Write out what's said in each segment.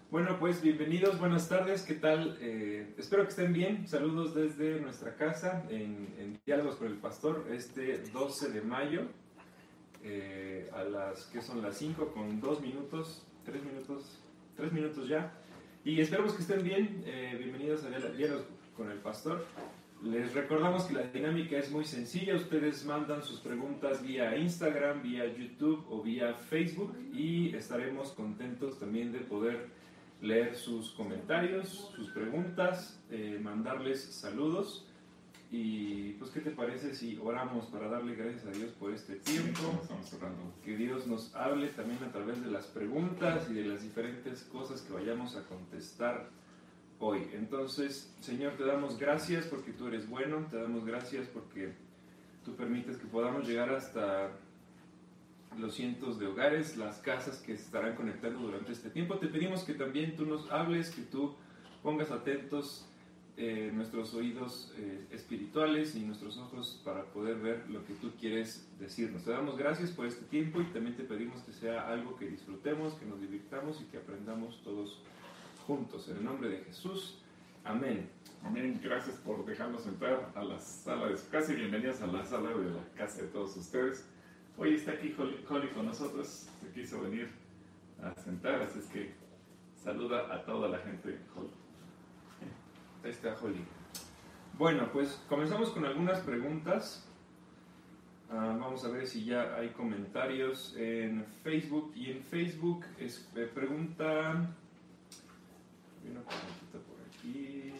Bueno, pues bienvenidos, buenas tardes, ¿qué tal? Espero que estén bien. Saludos desde nuestra casa en Diálogos con el Pastor, este 12 de mayo, a las que son las 5 con 2 minutos, 3 minutos ya. Y esperamos que estén bien. Bienvenidos a Diálogos con el Pastor. Les recordamos que la dinámica es muy sencilla. Ustedes mandan sus preguntas vía Instagram, vía YouTube o vía Facebook y estaremos contentos también de poder leer sus comentarios, sus preguntas, mandarles saludos. Y pues, ¿qué te parece si oramos para darle gracias a Dios por este tiempo? Estamos orando. Que Dios nos hable también a través de las preguntas y de las diferentes cosas que vayamos a contestar hoy. Entonces, Señor, te damos gracias porque tú eres bueno, te damos gracias porque tú permites que podamos llegar hasta los cientos de hogares, las casas que se estarán conectando durante este tiempo. Te pedimos que también tú nos hables, que tú pongas atentos nuestros oídos espirituales y nuestros ojos para poder ver lo que tú quieres decirnos. Te damos gracias por este tiempo y también te pedimos que sea algo que disfrutemos, que nos divirtamos y que aprendamos todos juntos. En el nombre de Jesús. Amén. Amén. Gracias por dejarnos entrar a la sala de su casa y bienvenidos a la sala de la casa de todos ustedes. Hoy está aquí Holly con nosotros, se quiso venir a sentar, así es que saluda a toda la gente, Holly. Ahí está Holly. Bueno, pues comenzamos con algunas preguntas. Vamos a ver si ya hay comentarios en Facebook. Y en Facebook preguntan... Hay una preguntita por aquí.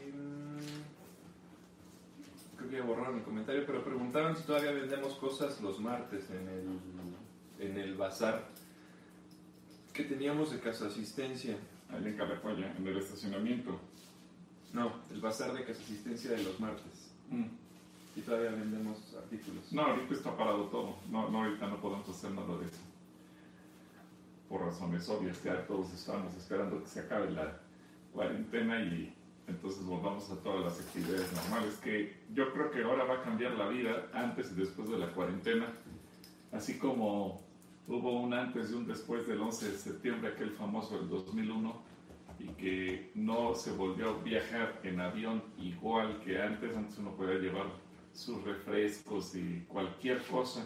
Creo que ya borraron mi comentario, pero preguntaban si todavía vendemos cosas los martes en el bazar que teníamos de Casa Asistencia. Ahí en Calacoya, en el estacionamiento. No, el bazar de Casa Asistencia de los martes. Y todavía vendemos artículos. No, ahorita está parado todo. No, ahorita no podemos hacer nada de eso. Por razones obvias, ya todos estamos esperando que se acabe la cuarentena y entonces volvamos a todas las actividades normales, que yo creo que ahora va a cambiar la vida antes y después de la cuarentena, así como hubo un antes y un después del 11 de septiembre, aquel famoso del 2001, y que no se volvió a viajar en avión igual que antes uno podía llevar sus refrescos y cualquier cosa,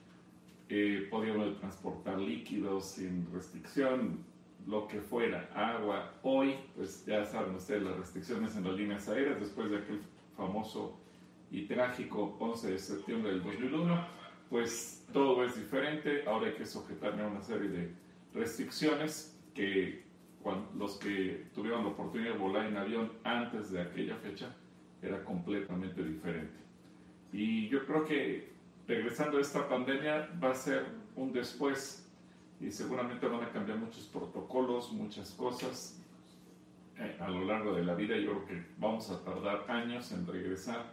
podía uno transportar líquidos sin restricción, lo que fuera, agua. Hoy, pues ya saben ustedes las restricciones en las líneas aéreas después de aquel famoso y trágico 11 de septiembre del 2001, pues todo es diferente. Ahora hay que sujetarme a una serie de restricciones que los que tuvieron la oportunidad de volar en avión antes de aquella fecha era completamente diferente. Y yo creo que regresando a esta pandemia va a ser un después y seguramente van a cambiar muchos protocolos, muchas cosas a lo largo de la vida. Yo creo que vamos a tardar años en regresar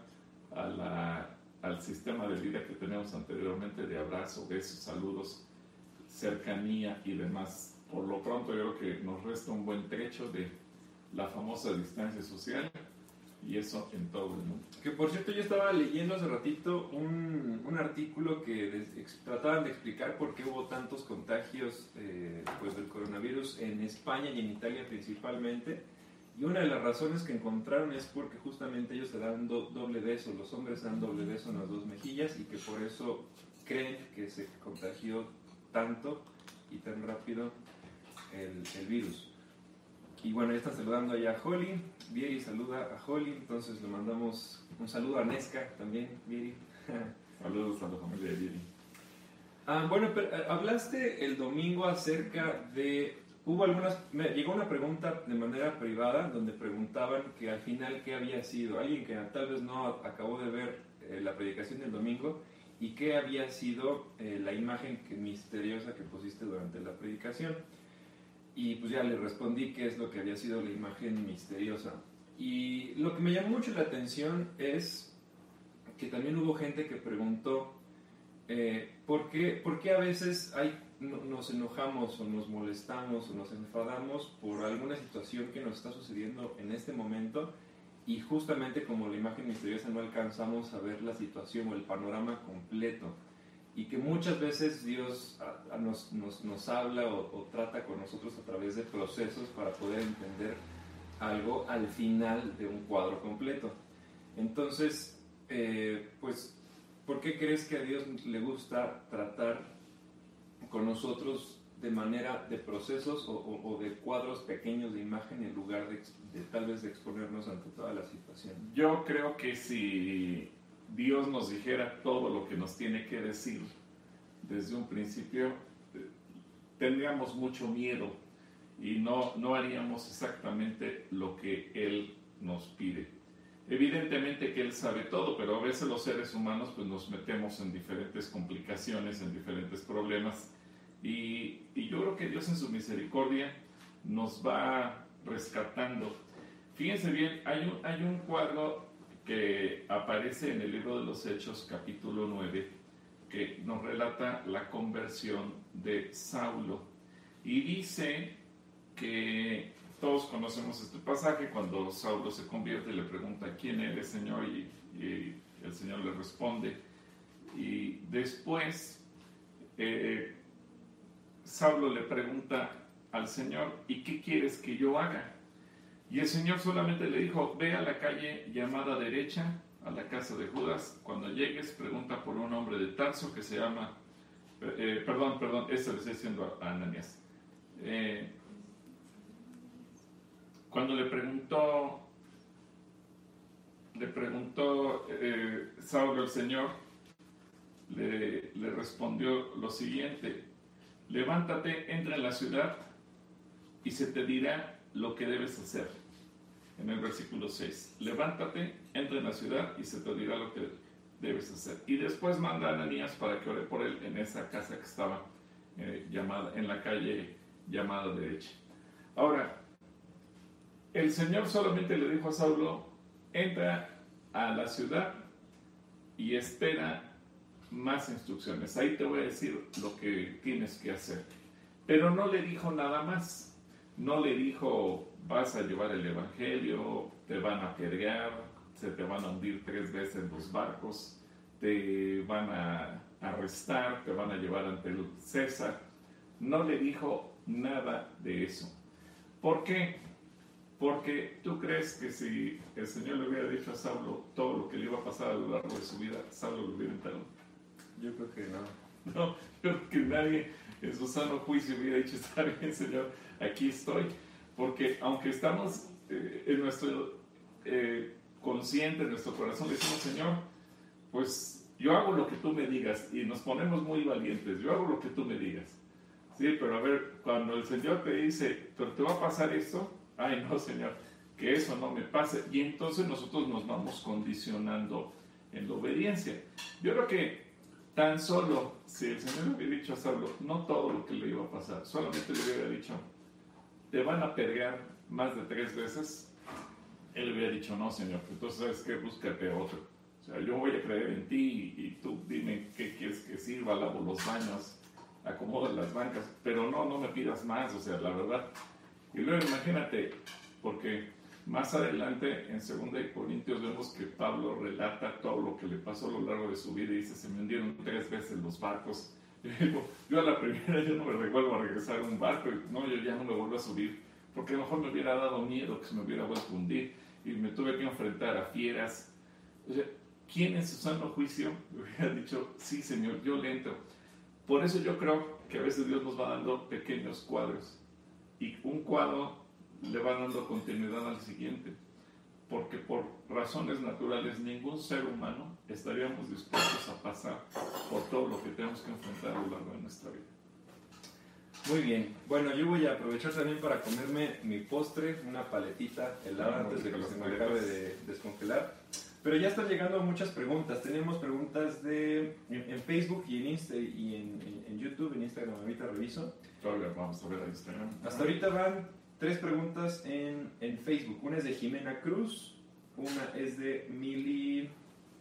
al sistema de vida que teníamos anteriormente, de abrazo, besos, saludos, cercanía y demás. Por lo pronto yo creo que nos resta un buen trecho de la famosa distancia social y eso en todo el mundo. Que por cierto, yo estaba leyendo hace ratito un artículo que trataban de explicar por qué hubo tantos contagios pues del coronavirus en España y en Italia principalmente. Y una de las razones que encontraron es porque justamente ellos se dan doble beso, los hombres dan doble beso en las dos mejillas y que por eso creen que se contagió tanto y tan rápido el virus. Y bueno, ya están saludando allá a Holly. Vieri saluda a Holly, entonces le mandamos un saludo a Nesca también, Vieri. Saludos a la familia de Vieri. Bueno, pero, hablaste el domingo acerca de... Me llegó una pregunta de manera privada donde preguntaban que al final qué había sido. Alguien que tal vez no acabó de ver la predicación del domingo y qué había sido la imagen misteriosa que pusiste durante la predicación. Y pues ya le respondí qué es lo que había sido la imagen misteriosa. Y lo que me llamó mucho la atención es que también hubo gente que preguntó ¿por qué a veces nos enojamos o nos molestamos o nos enfadamos por alguna situación que nos está sucediendo en este momento y justamente como la imagen misteriosa no alcanzamos a ver la situación o el panorama completo. y que muchas veces Dios nos habla o trata con nosotros a través de procesos para poder entender algo al final de un cuadro completo. Entonces, pues, ¿por qué crees que a Dios le gusta tratar con nosotros de manera de procesos o de cuadros pequeños de imagen en lugar de tal vez de exponernos ante toda la situación? Yo creo que si Dios nos dijera todo lo que nos tiene que decir desde un principio, tendríamos mucho miedo y no haríamos exactamente lo que Él nos pide. Evidentemente que Él sabe todo, pero a veces los seres humanos pues nos metemos en diferentes complicaciones, en diferentes problemas, y yo creo que Dios en su misericordia nos va rescatando. Fíjense bien, hay un cuadro que aparece en el libro de los Hechos, capítulo 9, que nos relata la conversión de Saulo. Y dice que todos conocemos este pasaje, cuando Saulo se convierte, le pregunta: ¿quién eres, Señor? Y el Señor le responde. Y después Saulo le pregunta al Señor: ¿y qué quieres que yo haga? Y el Señor solamente le dijo: ve a la calle llamada derecha, a la casa de Judas. Cuando llegues, pregunta por un hombre de Tarso que se llama... perdón, esto le estoy diciendo a Ananías. Cuando le preguntó Saulo al Señor, le respondió lo siguiente: levántate, entra en la ciudad y se te dirá lo que debes hacer. En el versículo 6, levántate, entra en la ciudad y se te dirá lo que debes hacer. Y después manda a Ananías para que ore por él en esa casa que estaba en la calle llamada derecha. Ahora, el Señor solamente le dijo a Saulo: entra a la ciudad y espera más instrucciones. Ahí te voy a decir lo que tienes que hacer. Pero no le dijo nada más. No le dijo: vas a llevar el evangelio, te van a apedrear, se te van a hundir 3 veces los barcos, te van a arrestar, te van a llevar ante el César. No le dijo nada de eso. ¿Por qué? Porque tú crees que si el Señor le hubiera dicho a Saulo todo lo que le iba a pasar a lo largo de su vida, Saulo lo hubiera entrado. Yo creo que no. No, yo creo que nadie en su sano juicio hubiera dicho: está bien, Señor, aquí estoy. Porque aunque estamos en nuestro consciente, en nuestro corazón, le decimos: Señor, pues yo hago lo que tú me digas, y nos ponemos muy valientes, yo hago lo que tú me digas. Sí, pero a ver, cuando el Señor te dice: pero te va a pasar esto, ay no, Señor, que eso no me pase, y entonces nosotros nos vamos condicionando en la obediencia. Yo creo que tan solo si el Señor le hubiera dicho a Saulo no todo lo que le iba a pasar, solamente le hubiera dicho: te van a apedrear más de 3 veces, él le hubiera dicho: no, Señor, entonces sabes qué, búscate otro. O sea, yo voy a creer en ti y tú dime qué quieres que sirva, lavo los baños, acomodo las bancas, pero no me pidas más, o sea, la verdad. Y luego imagínate, porque más adelante en 2 Corintios vemos que Pablo relata todo lo que le pasó a lo largo de su vida y dice: se me hundieron 3 veces los barcos. Yo a la primera yo no me vuelvo a regresar a un barco, no, yo ya no me vuelvo a subir, porque a lo mejor me hubiera dado miedo que se me hubiera vuelto a hundir y me tuve que enfrentar a fieras. O sea, ¿quién en su sano juicio me hubiera dicho: sí, Señor, yo le entro? Por eso yo creo que a veces Dios nos va dando pequeños cuadros y un cuadro le va dando continuidad al siguiente, porque por razones naturales ningún ser humano estaríamos dispuestos a pasar por todo lo que tenemos que enfrentar a lo largo de nuestra vida. Muy bien, bueno, yo voy a aprovechar también para comerme mi postre, una paletita helada antes de que se me acabe de descongelar. Pero ya están llegando muchas preguntas. Tenemos preguntas en Facebook y en YouTube, en Instagram ahorita reviso. Todavía vamos a ver a Instagram. Hasta ahorita van 3 preguntas en Facebook. Una es de Jimena Cruz, una es de Mili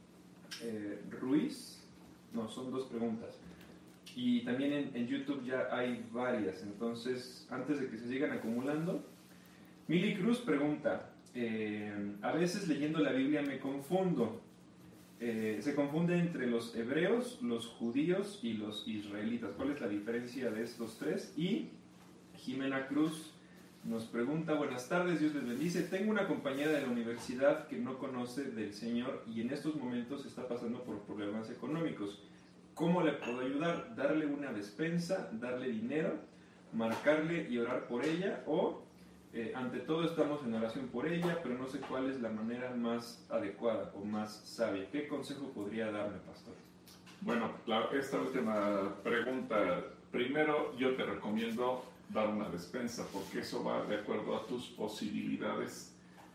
Ruiz. No, son 2 preguntas. Y también en YouTube ya hay varias. Entonces, antes de que se sigan acumulando, Mili Cruz pregunta: a veces leyendo la Biblia me confundo. se confunde entre los hebreos, los judíos y los israelitas. ¿Cuál es la diferencia de estos tres? Y Jimena Cruz nos pregunta, buenas tardes, Dios les bendice. Tengo una compañera de la universidad que no conoce del Señor y en estos momentos está pasando por problemas económicos. ¿Cómo le puedo ayudar? ¿Darle una despensa? ¿Darle dinero? ¿Marcarle y orar por ella? O ante todo estamos en oración por ella, pero no sé cuál es la manera más adecuada o más sabia. ¿Qué consejo podría darme, pastor? Bueno, esta última pregunta, primero yo te recomiendo dar una despensa, porque eso va de acuerdo a tus posibilidades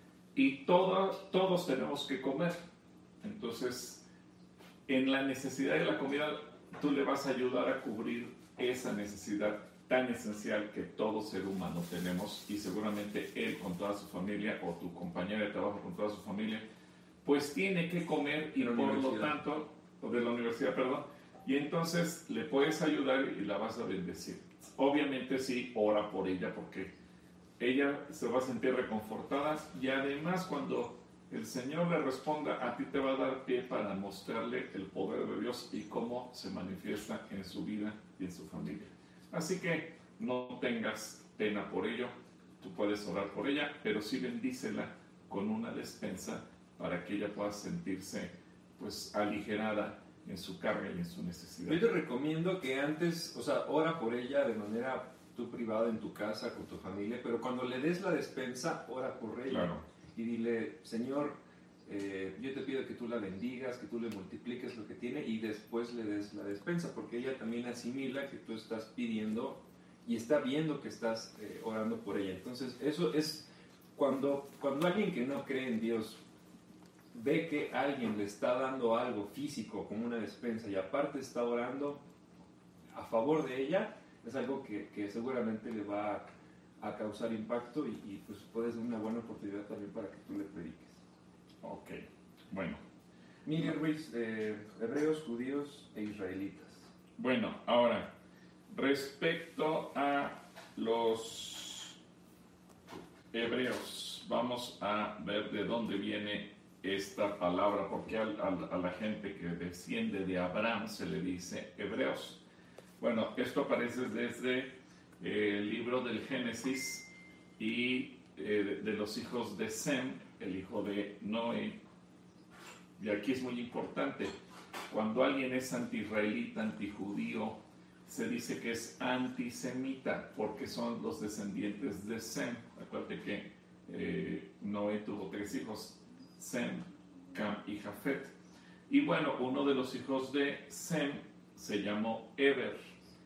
y todos tenemos que comer. Entonces, en la necesidad de la comida, tú le vas a ayudar a cubrir esa necesidad tan esencial que todo ser humano tenemos, y seguramente él con toda su familia o tu compañera de trabajo con toda su familia, pues tiene que comer y por lo tanto, de la universidad, perdón, y entonces le puedes ayudar y la vas a bendecir. Obviamente sí, ora por ella porque ella se va a sentir reconfortada y además cuando el Señor le responda, a ti te va a dar pie para mostrarle el poder de Dios y cómo se manifiesta en su vida y en su familia. Así que no tengas pena por ello, tú puedes orar por ella, pero sí bendícela con una despensa para que ella pueda sentirse pues aligerada en su carga y en su necesidad. Yo te recomiendo que antes, ora por ella de manera tú privada en tu casa, con tu familia, pero cuando le des la despensa, ora por ella. Claro. Y dile, Señor, yo te pido que tú la bendigas, que tú le multipliques lo que tiene y después le des la despensa, porque ella también asimila que tú estás pidiendo y está viendo que estás orando por ella. Entonces, eso es cuando alguien que no cree en Dios ve que alguien le está dando algo físico como una despensa y aparte está orando a favor de ella, es algo que seguramente le va a causar impacto y pues puede ser una buena oportunidad también para que tú le prediques. Ok, bueno. Miguel Ruiz, hebreos, judíos e israelitas. Bueno, ahora, respecto a los hebreos, vamos a ver de dónde viene esta palabra, porque a la gente que desciende de Abraham se le dice hebreos. Bueno, esto aparece desde el libro del Génesis y de los hijos de Sem, el hijo de Noé. Y aquí es muy importante, cuando alguien es anti-israelita, anti-judío, se dice que es antisemita, porque son los descendientes de Sem. Acuérdate que Noé tuvo 3 hijos, Sem, Cam y Jafet. Y bueno, uno de los hijos de Sem se llamó Eber.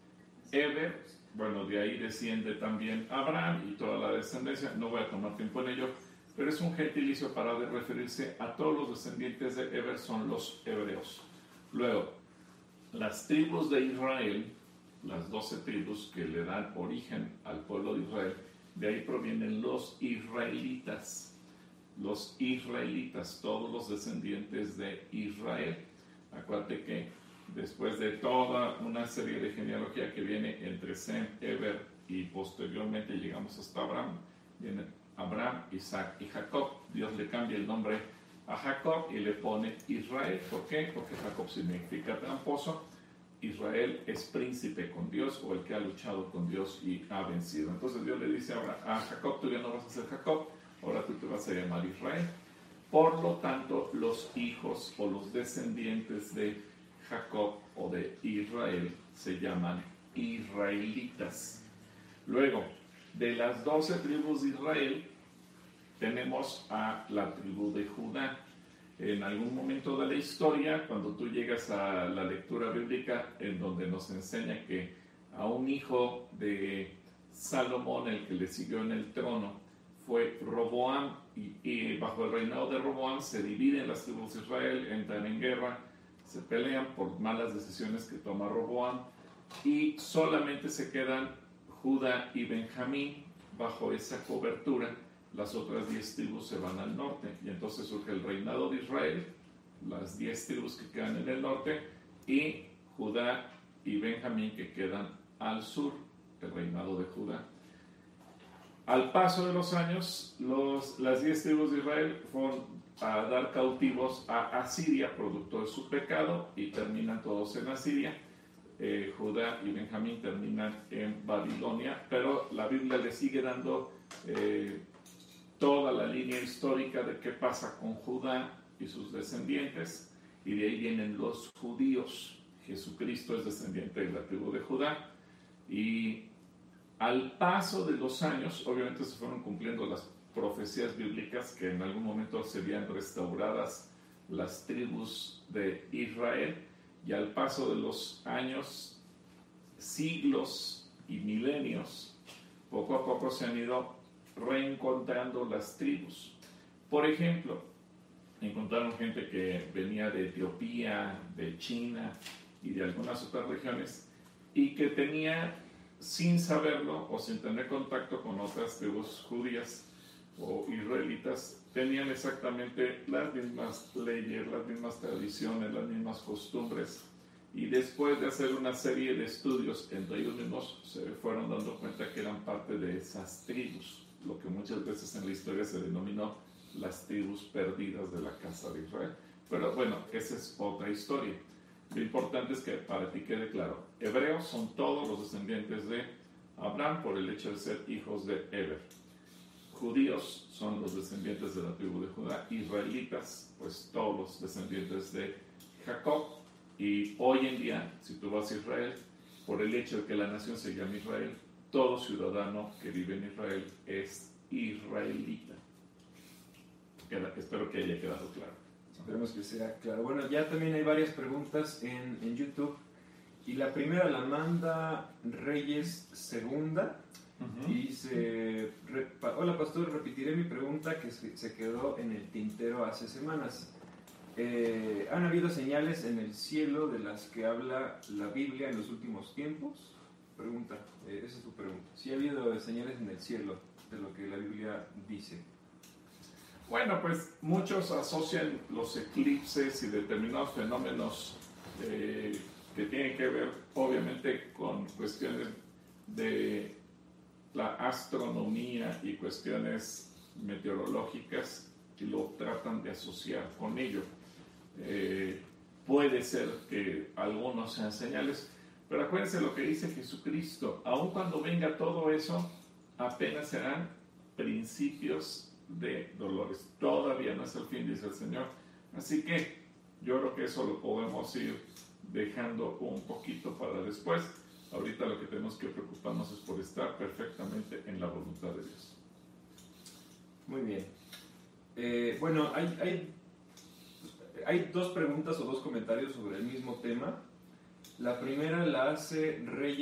Eber, bueno, de ahí desciende también Abraham y toda la descendencia. No voy a tomar tiempo en ello, pero es un gentilicio para referirse a todos los descendientes de Eber, son los hebreos. Luego, las tribus de Israel, las 12 tribus que le dan origen al pueblo de Israel, de ahí provienen los israelitas. Los israelitas, todos los descendientes de Israel. Acuérdate que después de toda una serie de genealogía que viene entre Sem, Eber y posteriormente llegamos hasta Abraham, viene Abraham, Isaac y Jacob. Dios le cambia el nombre a Jacob y le pone Israel. ¿Por qué? Porque Jacob significa tramposo. Israel es príncipe con Dios o el que ha luchado con Dios y ha vencido. Entonces Dios le dice a Jacob, tú ya no vas a ser Jacob, ahora tú te vas a llamar Israel. Por lo tanto, los hijos o los descendientes de Jacob o de Israel se llaman israelitas. Luego, de las 12 tribus de Israel, tenemos a la tribu de Judá. En algún momento de la historia, cuando tú llegas a la lectura bíblica, en donde nos enseña que a un hijo de Salomón, el que le siguió en el trono, fue Roboam, y bajo el reinado de Roboam se dividen las tribus de Israel, entran en guerra, se pelean por malas decisiones que toma Roboam, y solamente se quedan Judá y Benjamín bajo esa cobertura. Las otras 10 tribus se van al norte, y entonces surge el reinado de Israel, las 10 tribus que quedan en el norte, y Judá y Benjamín que quedan al sur, el reinado de Judá. Al paso de los años, las 10 tribus de Israel fueron a dar cautivos a Asiria, producto de su pecado, y terminan todos en Asiria. Judá y Benjamín terminan en Babilonia, pero la Biblia le sigue dando toda la línea histórica de qué pasa con Judá y sus descendientes, y de ahí vienen los judíos. Jesucristo es descendiente de la tribu de Judá, y al paso de los años, obviamente se fueron cumpliendo las profecías bíblicas que en algún momento serían restauradas las tribus de Israel, y al paso de los años, siglos y milenios, poco a poco se han ido reencontrando las tribus. Por ejemplo, encontraron gente que venía de Etiopía, de China y de algunas otras regiones, y que tenía, sin saberlo o sin tener contacto con otras tribus judías o israelitas, tenían exactamente las mismas leyes, las mismas tradiciones, las mismas costumbres, y después de hacer una serie de estudios entre ellos mismos se fueron dando cuenta que eran parte de esas tribus, lo que muchas veces en la historia se denominó las tribus perdidas de la casa de Israel. Pero bueno, esa es otra historia. Lo importante es que para ti quede claro, hebreos son todos los descendientes de Abraham por el hecho de ser hijos de Eber. Judíos son los descendientes de la tribu de Judá. Israelitas, pues todos los descendientes de Jacob. Y hoy en día, si tú vas a Israel, por el hecho de que la nación se llama Israel, todo ciudadano que vive en Israel es israelita. Espero que haya quedado claro. Esperemos que sea claro. Bueno, ya también hay varias preguntas en YouTube. Y la primera la manda Reyes Segunda. Dice: hola pastor, repetiré mi pregunta que se quedó en el tintero hace semanas. ¿Han habido señales en el cielo de las que habla la Biblia en los últimos tiempos? Pregunta, esa es tu pregunta. ¿Sí ha habido señales en el cielo de lo que la Biblia dice? Bueno, pues muchos asocian los eclipses y determinados fenómenos que tienen que ver obviamente con cuestiones de la astronomía y cuestiones meteorológicas, y lo tratan de asociar con ello. Puede ser que algunos sean señales, pero acuérdense lo que dice Jesucristo: aun cuando venga todo eso, apenas serán principios de dolores. Todavía no es el fin, dice el Señor. Así que yo creo que eso lo podemos ir dejando un poquito para después. Ahorita lo que tenemos que preocuparnos es por estar perfectamente en la voluntad de Dios. Muy bien. Bueno, hay dos preguntas o dos comentarios sobre el mismo tema. La primera la hace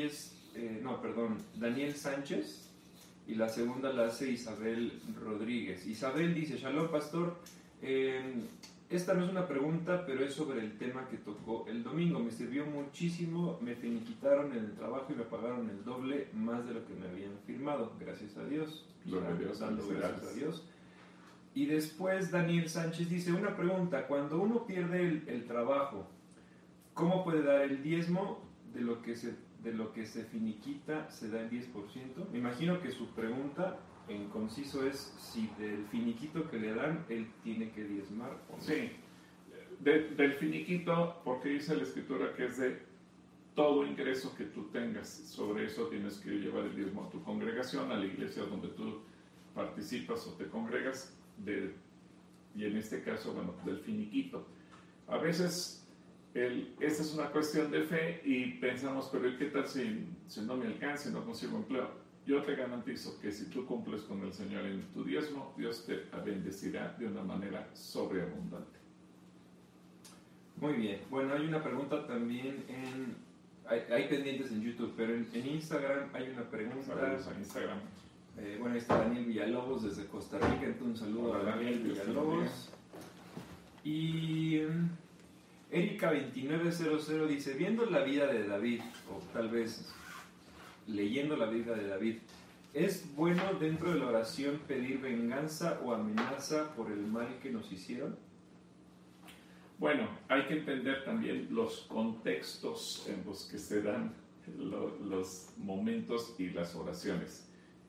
Daniel Sánchez, y la segunda la hace Isabel Rodríguez. Isabel dice: Shalom pastor, esta no es una pregunta, pero es sobre el tema que tocó el domingo. Me sirvió muchísimo, me finiquitaron en el trabajo y me pagaron el doble más de lo que me habían firmado. Gracias a Dios. Gloria a Dios, dando gracias a Dios. Y después Daniel Sánchez dice: una pregunta, cuando uno pierde el trabajo, ¿cómo puede dar el diezmo de lo que se finiquita? ¿Se da el 10%? Me imagino que su pregunta en conciso es si del finiquito que le dan él tiene que diezmar o no. Sí, del finiquito, porque dice la Escritura que es de todo ingreso que tú tengas. Sobre eso tienes que llevar el diezmo a tu congregación, a la iglesia donde tú participas o te congregas, y en este caso, bueno, del finiquito. A veces esta es una cuestión de fe y pensamos: pero ¿qué tal si no me alcanza y no consigo empleo? Yo te garantizo que si tú cumples con el Señor en tu diezmo, Dios te bendecirá de una manera sobreabundante. Muy bien. Bueno, hay una pregunta también hay pendientes en YouTube, pero en Instagram hay una pregunta. Saludos a Instagram. Bueno, ahí está Daniel Villalobos desde Costa Rica. Entonces, un saludo a Daniel Villalobos. Y Erika 2900 dice: viendo la vida de David, o tal vez leyendo la vida de David, ¿es bueno dentro de la oración pedir venganza o amenaza por el mal que nos hicieron? Bueno, hay que entender también los contextos en los que se dan los momentos y las oraciones.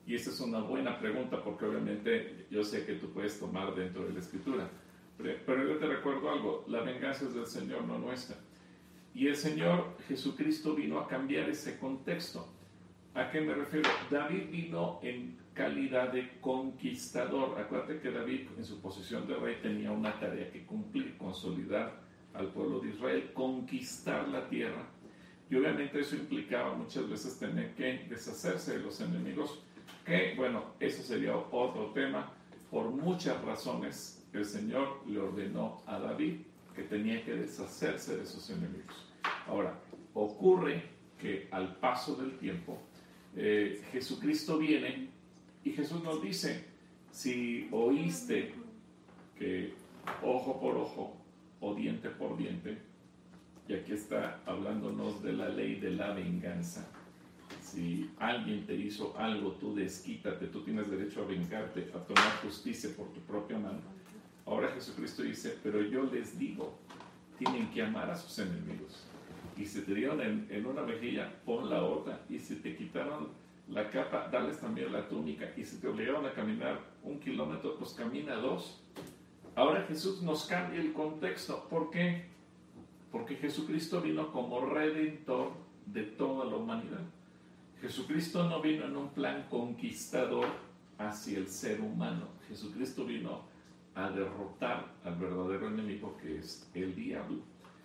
Y esa es una buena pregunta porque obviamente yo sé que tú puedes tomar dentro de la Escritura. Pero yo te recuerdo algo, la venganza es del Señor, no nuestra. Y el Señor Jesucristo vino a cambiar ese contexto. ¿A qué me refiero? David vino en calidad de conquistador. Acuérdate que David en su posición de rey tenía una tarea que cumplir, consolidar al pueblo de Israel, conquistar la tierra. Y obviamente eso implicaba muchas veces tener que deshacerse de los enemigos, que bueno, eso sería otro tema. Por muchas razones el Señor le ordenó a David que tenía que deshacerse de sus enemigos. Ahora, ocurre que al paso del tiempo, Jesucristo viene y Jesús nos dice, si oíste que ojo por ojo o diente por diente, y aquí está hablándonos de la ley de la venganza. Si alguien te hizo algo, tú desquítate, tú tienes derecho a vengarte, a tomar justicia por tu propia mano. Ahora Jesucristo dice, pero yo les digo, tienen que amar a sus enemigos. Y si te dieron en una mejilla, pon la otra. Y si te quitaron la capa, dales también la túnica. Y si te obligaron a caminar 1 kilómetro, pues camina 2. Ahora Jesús nos cambia el contexto. ¿Por qué? Porque Jesucristo vino como redentor de toda la humanidad. Jesucristo no vino en un plan conquistador hacia el ser humano. Jesucristo vino a derrotar al verdadero enemigo, que es el diablo.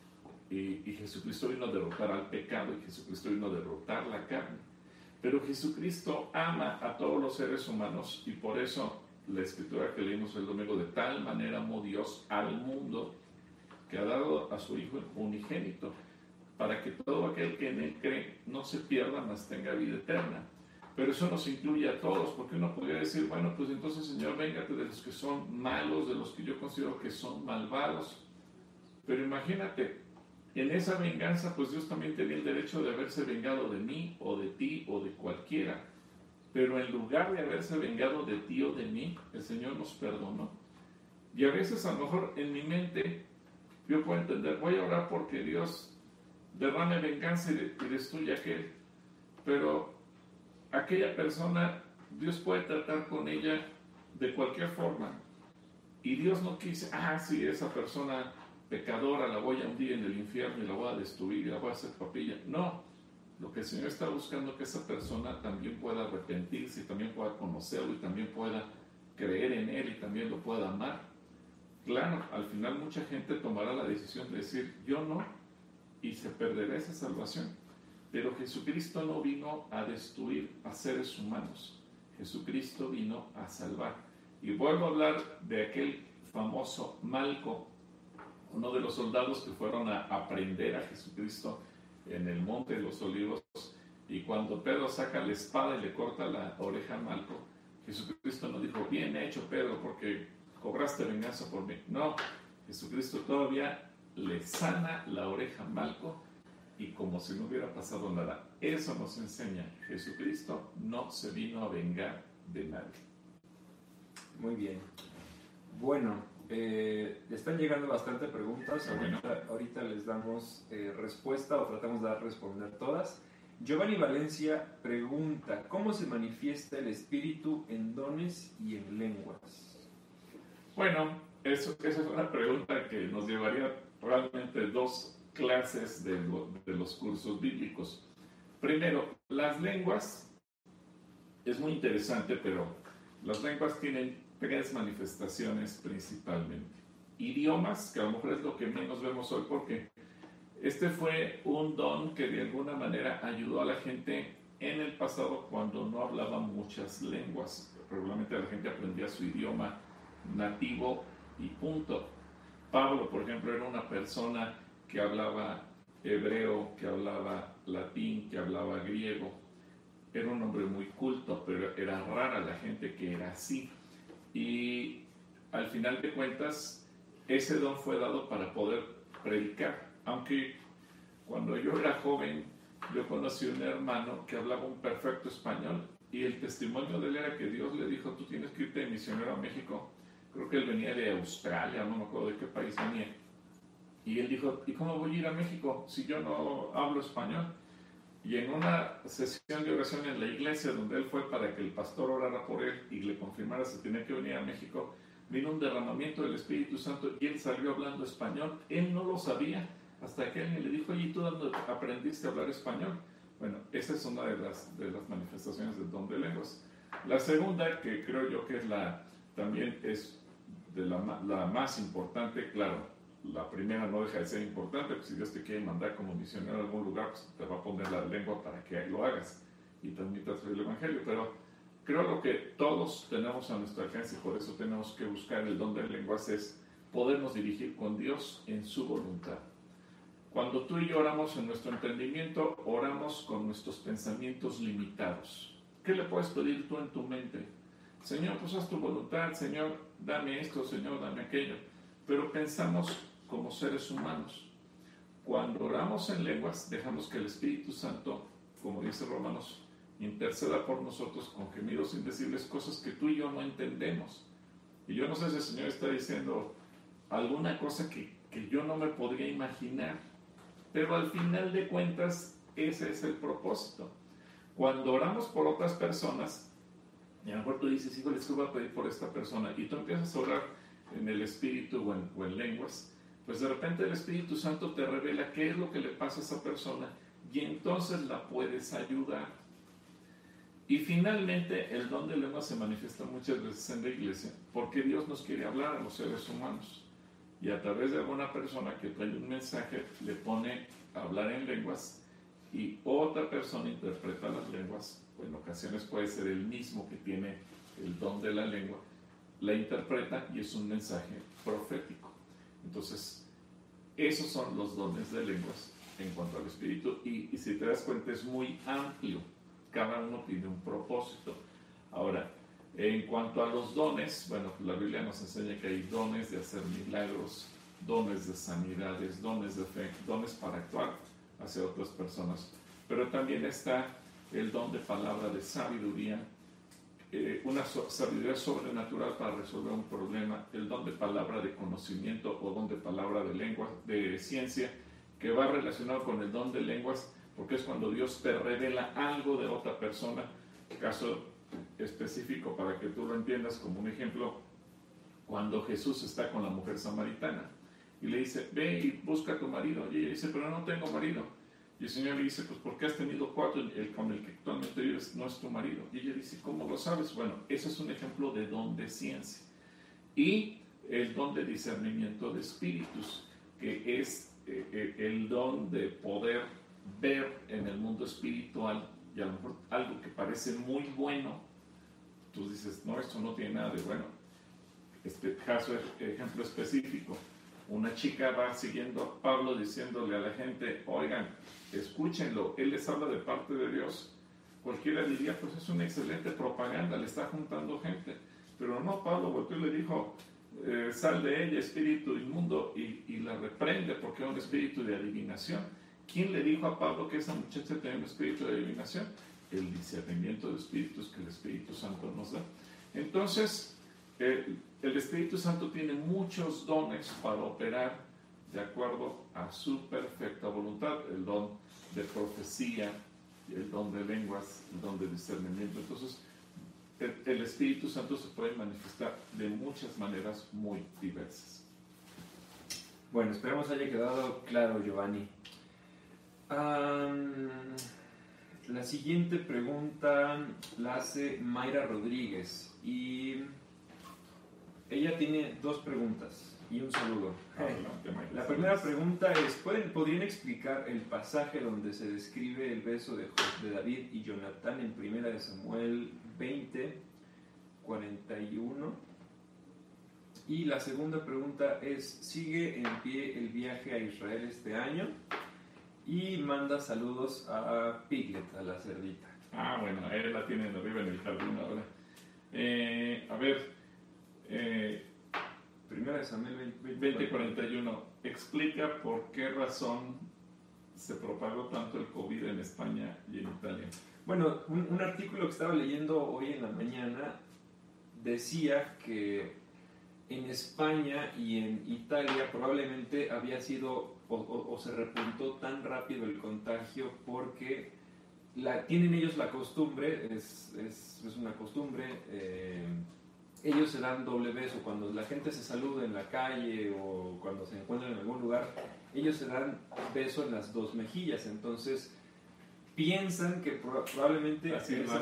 Y Jesucristo vino a derrotar al pecado, y Jesucristo vino a derrotar la carne. Pero Jesucristo ama a todos los seres humanos, y por eso la escritura que leímos el domingo, de tal manera amó Dios al mundo, que ha dado a su Hijo unigénito, para que todo aquel que en Él cree no se pierda, mas tenga vida eterna. Pero eso nos incluye a todos, porque uno podría decir, bueno, pues entonces, Señor, véngate de los que son malos, de los que yo considero que son malvados. Pero imagínate, en esa venganza, pues Dios también tenía el derecho de haberse vengado de mí, o de ti, o de cualquiera. Pero en lugar de haberse vengado de ti o de mí, el Señor nos perdonó. Y a veces, a lo mejor, en mi mente, yo puedo entender, voy a orar porque Dios derrame venganza y destruya a aquel. Pero aquella persona, Dios puede tratar con ella de cualquier forma. Y Dios no quiere, sí, esa persona pecadora la voy a hundir en el infierno y la voy a destruir y la voy a hacer papilla. No, lo que el Señor está buscando es que esa persona también pueda arrepentirse, y también pueda conocerlo, y también pueda creer en Él, y también lo pueda amar. Claro, al final mucha gente tomará la decisión de decir, yo no, y se perderá esa salvación. Pero Jesucristo no vino a destruir a seres humanos. Jesucristo vino a salvar. Y vuelvo a hablar de aquel famoso Malco, uno de los soldados que fueron a aprender a Jesucristo en el Monte de los Olivos. Y cuando Pedro saca la espada y le corta la oreja a Malco, Jesucristo no dijo, bien hecho, Pedro, porque cobraste venganza por mí. No, Jesucristo todavía le sana la oreja a Malco, y como si no hubiera pasado nada. Eso nos enseña, Jesucristo no se vino a vengar de nadie. Muy bien. Bueno, están llegando bastantes preguntas. Ahorita les damos respuesta, o tratamos de responder todas. Giovanni Valencia pregunta, ¿cómo se manifiesta el Espíritu en dones y en lenguas? Bueno, esa es una pregunta que nos llevaría realmente 2 clases de los cursos bíblicos. Primero, las lenguas es muy interesante, pero las lenguas tienen 3 manifestaciones principalmente. Idiomas, que a lo mejor es lo que menos vemos hoy, porque este fue un don que de alguna manera ayudó a la gente en el pasado cuando no hablaban muchas lenguas. Probablemente la gente aprendía su idioma nativo y punto. Pablo, por ejemplo, era una persona que hablaba hebreo, que hablaba latín, que hablaba griego. Era un hombre muy culto, pero era rara la gente que era así. Y al final de cuentas, ese don fue dado para poder predicar. Aunque cuando yo era joven, yo conocí a un hermano que hablaba un perfecto español, y el testimonio de él era que Dios le dijo, tú tienes que irte de misionero a México. Creo que él venía de Australia, no me acuerdo de qué país venía. Y él dijo, ¿y cómo voy a ir a México si yo no hablo español? Y en una sesión de oración en la iglesia donde él fue para que el pastor orara por él y le confirmara si tenía que venir a México, vino un derramamiento del Espíritu Santo y él salió hablando español. Él no lo sabía hasta que alguien le dijo, oye, ¿tú dónde aprendiste a hablar español? Bueno, esa es una de las manifestaciones del don de lenguas. La segunda, que creo yo que es también es de la más importante, claro, la primera no deja de ser importante, pues si Dios te quiere mandar como misionero a algún lugar, pues te va a poner la lengua para que lo hagas y transmitas el Evangelio. Pero creo lo que todos tenemos a nuestro alcance y por eso tenemos que buscar el don de lenguas es podernos dirigir con Dios en su voluntad. Cuando tú y yo oramos en nuestro entendimiento, oramos con nuestros pensamientos limitados. ¿Qué le puedes pedir tú en tu mente? Señor, pues haz tu voluntad, Señor, dame esto, Señor, dame aquello. Pero pensamos como seres humanos. Cuando oramos en lenguas, dejamos que el Espíritu Santo, como dice Romanos, interceda por nosotros con gemidos indecibles, cosas que tú y yo no entendemos. Y yo no sé si el Señor está diciendo alguna cosa que yo no me podría imaginar, pero al final de cuentas, ese es el propósito. Cuando oramos por otras personas, y a lo mejor tú dices, híjole, es que voy a pedir por esta persona, y tú empiezas a orar en el Espíritu o en lenguas, pues de repente el Espíritu Santo te revela qué es lo que le pasa a esa persona y entonces la puedes ayudar. Y finalmente el don de lenguas se manifiesta muchas veces en la iglesia porque Dios nos quiere hablar a los seres humanos y a través de alguna persona que trae un mensaje le pone a hablar en lenguas y otra persona interpreta las lenguas, o en ocasiones puede ser el mismo que tiene el don de la lengua, la interpreta y es un mensaje profético. Entonces, esos son los dones de lenguas en cuanto al Espíritu y si te das cuenta es muy amplio, cada uno tiene un propósito. Ahora, en cuanto a los dones, bueno, la Biblia nos enseña que hay dones de hacer milagros, dones de sanidades, dones de fe, dones para actuar hacia otras personas, pero también está el don de palabra de sabiduría, una sabiduría sobrenatural para resolver un problema, el don de palabra de conocimiento o don de palabra de lengua, de ciencia, que va relacionado con el don de lenguas, porque es cuando Dios te revela algo de otra persona. Caso específico para que tú lo entiendas, como un ejemplo, cuando Jesús está con la mujer samaritana y le dice, ve y busca a tu marido, y ella dice, pero no tengo marido. Y el Señor le dice, pues porque has tenido 4, el con el que actualmente vives no es tu marido. Y ella dice, ¿cómo lo sabes? Bueno, eso es un ejemplo de don de ciencia. Y el don de discernimiento de espíritus, que es el don de poder ver en el mundo espiritual, y a lo mejor algo que parece muy bueno, tú dices, no, esto no tiene nada de bueno. Este caso, ejemplo específico, una chica va siguiendo a Pablo diciéndole a la gente, oigan, escúchenlo, él les habla de parte de Dios. Cualquiera diría, pues es una excelente propaganda, le está juntando gente. Pero no, Pablo volvió y le dijo, sal de ella, espíritu inmundo, y la reprende porque es un espíritu de adivinación. ¿Quién le dijo a Pablo que esa muchacha tenía un espíritu de adivinación? El discernimiento de espíritus que el Espíritu Santo nos da. Entonces, el Espíritu Santo tiene muchos dones para operar de acuerdo a su perfecta voluntad. El don de profecía, el don de lenguas, el don de discernimiento. Entonces, el Espíritu Santo se puede manifestar de muchas maneras muy diversas. Bueno, esperamos haya quedado claro, Giovanni. La siguiente pregunta la hace Mayra Rodríguez y ella tiene 2 preguntas y un saludo. La primera pregunta es, ¿podrían explicar el pasaje donde se describe el beso de David y Jonatán en 1 Samuel 20, 41? Y la segunda pregunta es, ¿sigue en pie el viaje a Israel este año? Y manda saludos a Piglet, a la cerdita. Ah, bueno, él la tiene arriba en el jardín ahora. A ver, 1 Samuel 20:41. Explica por qué razón se propagó tanto el COVID en España y en Italia. Bueno, un artículo que estaba leyendo hoy en la mañana decía que en España y en Italia probablemente había sido o se repuntó tan rápido el contagio porque tienen ellos la costumbre, es una costumbre, ellos se dan doble beso. Cuando la gente se saluda en la calle o cuando se encuentran en algún lugar, ellos se dan beso en las dos mejillas. Entonces piensan que probablemente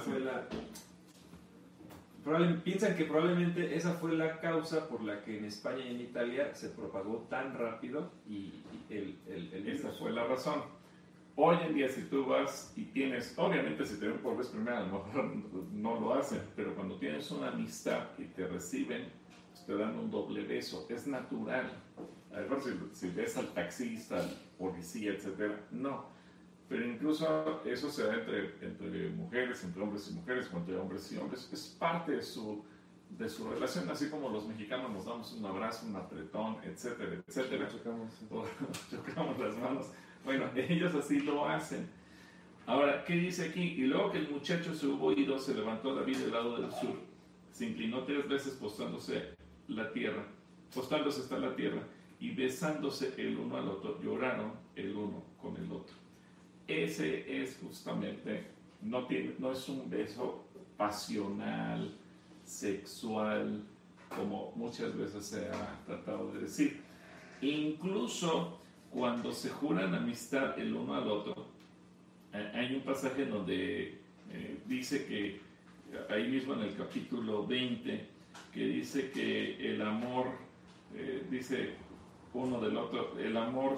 esa fue la causa por la que en España y en Italia se propagó tan rápido y esa fue la razón. Hoy en día, si tú vas y tienes, obviamente si te ven por vez primera, a lo mejor no lo hacen, pero cuando tienes una amistad y te reciben, pues te dan un doble beso, es natural. A lo mejor si ves al taxista, al policía, etcétera, no. Pero incluso eso se da entre mujeres, entre hombres y mujeres, entre hombres y hombres, es parte de su relación, así como los mexicanos nos damos un abrazo, un apretón, etcétera, etcétera. Chocamos las manos. Bueno, ellos así lo hacen. Ahora, ¿qué dice aquí? Y luego que el muchacho se hubo ido, se levantó David del lado del sur, se inclinó 3 veces postándose hasta la tierra, y besándose el uno al otro, lloraron el uno con el otro. Ese es justamente, no es un beso pasional, sexual, como muchas veces se ha tratado de decir. Incluso cuando se juran amistad el uno al otro, hay un pasaje donde dice que, ahí mismo en el capítulo 20, que dice que el amor, dice uno del otro, el amor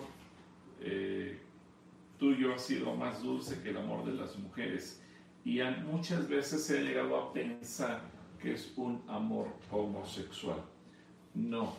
tuyo ha sido más dulce que el amor de las mujeres. Y muchas veces se ha llegado a pensar que es un amor homosexual. No.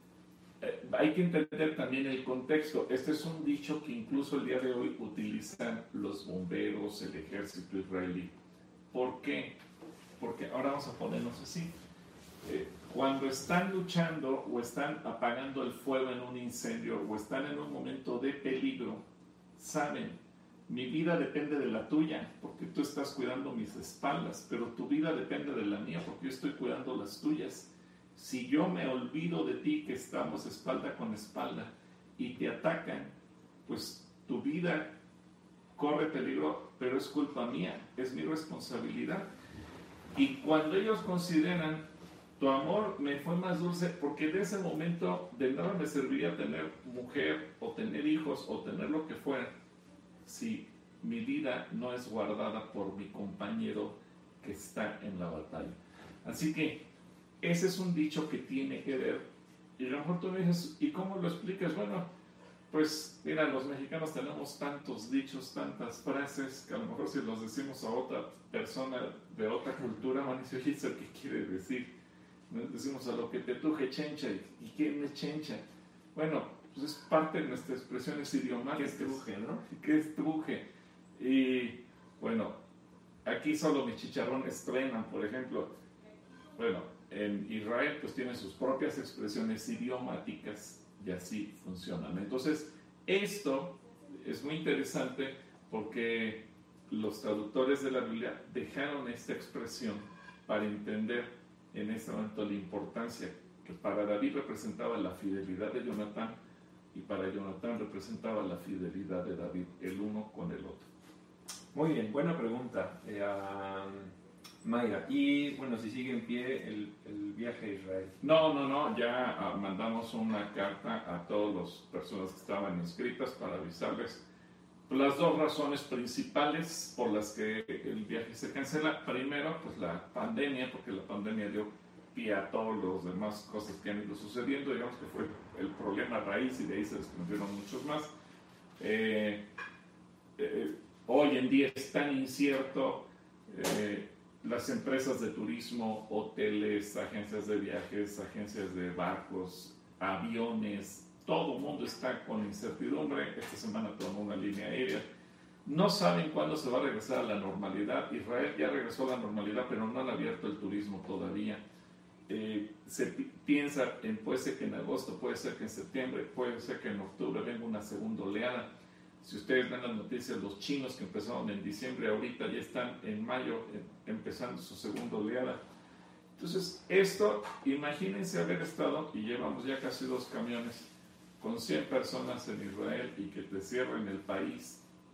Hay que entender también el contexto. Este es un dicho que incluso el día de hoy utilizan los bomberos, el ejército israelí. ¿Por qué? Porque ahora vamos a ponernos así. Cuando están luchando o están apagando el fuego en un incendio o están en un momento de peligro, saben, mi vida depende de la tuya porque tú estás cuidando mis espaldas, pero tu vida depende de la mía porque yo estoy cuidando las tuyas. Si yo me olvido de ti, que estamos espalda con espalda, y te atacan, pues tu vida corre peligro, pero es culpa mía, es mi responsabilidad. Y cuando ellos consideran, tu amor me fue más dulce, porque de ese momento de nada me serviría tener mujer, o tener hijos, o tener lo que fuera, si mi vida no es guardada por mi compañero que está en la batalla. Así que ese es un dicho que tiene que ver, y a lo mejor tú me dices, ¿y cómo lo explicas? Bueno, pues mira, los mexicanos tenemos tantos dichos, tantas frases, que a lo mejor si los decimos a otra persona de otra cultura, van a decir, oye, ¿eso qué quiere decir? Decimos a lo que te truje chencha, ¿y quién es chencha? Bueno, pues es parte de nuestras expresiones idiomáticas. ¿Qué es truje, no? ¿Qué es truje? Y bueno, aquí solo mis chicharrones truenan, por ejemplo. Bueno, en Israel pues tienen sus propias expresiones idiomáticas y así funcionan. Entonces, esto es muy interesante porque los traductores de la Biblia dejaron esta expresión para entender en este momento la importancia que para David representaba la fidelidad de Jonatán y para Jonatán representaba la fidelidad de David, el uno con el otro. Muy bien, buena pregunta. Mayra, y bueno, si sigue en pie el viaje a Israel. No, ya mandamos una carta a todas las personas que estaban inscritas para avisarles las dos razones principales por las que el viaje se cancela. Primero, pues la pandemia, porque la pandemia dio pie a todas las demás cosas que han ido sucediendo, digamos que fue el problema raíz y de ahí se desprendieron muchos más. Hoy en día es tan incierto. Las empresas de turismo, hoteles, agencias de viajes, agencias de barcos, aviones, todo el mundo está con incertidumbre. Esta semana tomó una línea aérea. No saben cuándo se va a regresar a la normalidad. Israel ya regresó a la normalidad, pero no han abierto el turismo todavía. Se piensa puede ser que en agosto, puede ser que en septiembre, puede ser que en octubre venga una segunda oleada. Si ustedes ven las noticias, los chinos que empezaron en diciembre, ahorita ya están en mayo empezando su segunda oleada. Entonces, esto, imagínense haber estado, y llevamos ya casi 2 camiones, con 100 personas en Israel y que te cierren el país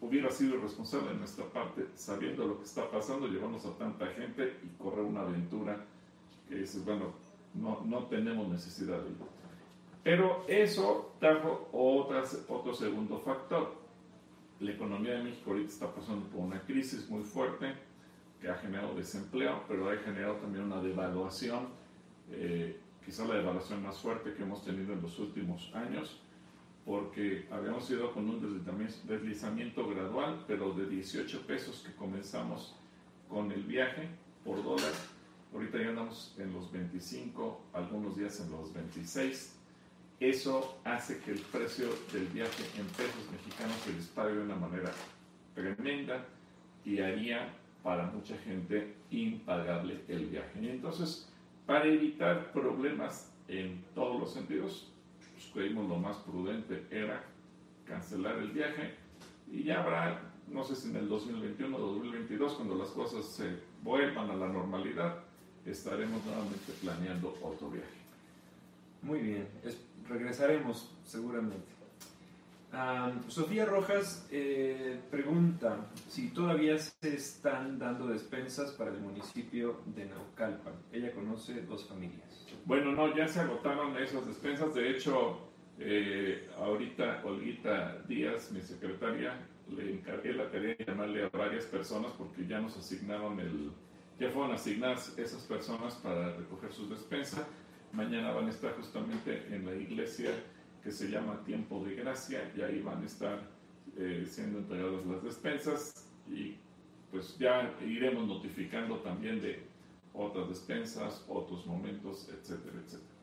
hubiera sido irresponsable de nuestra parte, sabiendo lo que está pasando, llevarnos a tanta gente y correr una aventura que dices, bueno, no tenemos necesidad de ello. Pero eso trajo otro segundo factor. La economía de México ahorita está pasando por una crisis muy fuerte que ha generado desempleo, pero ha generado también una devaluación, quizá la devaluación más fuerte que hemos tenido en los últimos años, porque habíamos ido con un deslizamiento gradual, pero de 18 pesos que comenzamos con el viaje por dólar. Ahorita ya andamos en los 25, algunos días en los 26. Eso hace que el precio del viaje en pesos mexicanos se dispare de una manera tremenda y haría para mucha gente impagable el viaje. Y entonces, para evitar problemas en todos los sentidos, pues creímos lo más prudente era cancelar el viaje y ya habrá, no sé si en el 2021 o 2022, cuando las cosas se vuelvan a la normalidad, estaremos nuevamente planeando otro viaje. Muy bien, regresaremos seguramente. Sofía Rojas pregunta si todavía se están dando despensas para el municipio de Naucalpan. Ella conoce 2 familias. Bueno, no, ya se agotaron esas despensas. De hecho, ahorita Olguita Díaz, mi secretaria, le encargué la tarea de llamarle a varias personas porque ya nos asignaron ya fueron asignadas esas personas para recoger sus despensas. Mañana van a estar justamente en la iglesia que se llama Tiempo de Gracia, y ahí van a estar siendo entregadas las despensas, y pues ya iremos notificando también de otras despensas, otros momentos, etcétera, etcétera.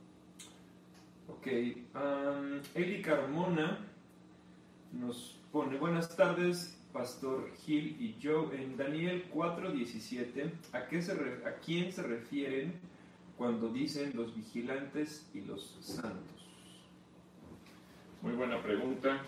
Ok, Eli Carmona nos pone: buenas tardes, Pastor Gil y Joe. En Daniel 4:17, ¿a quién se refieren cuando dicen los vigilantes y los santos? Muy buena pregunta.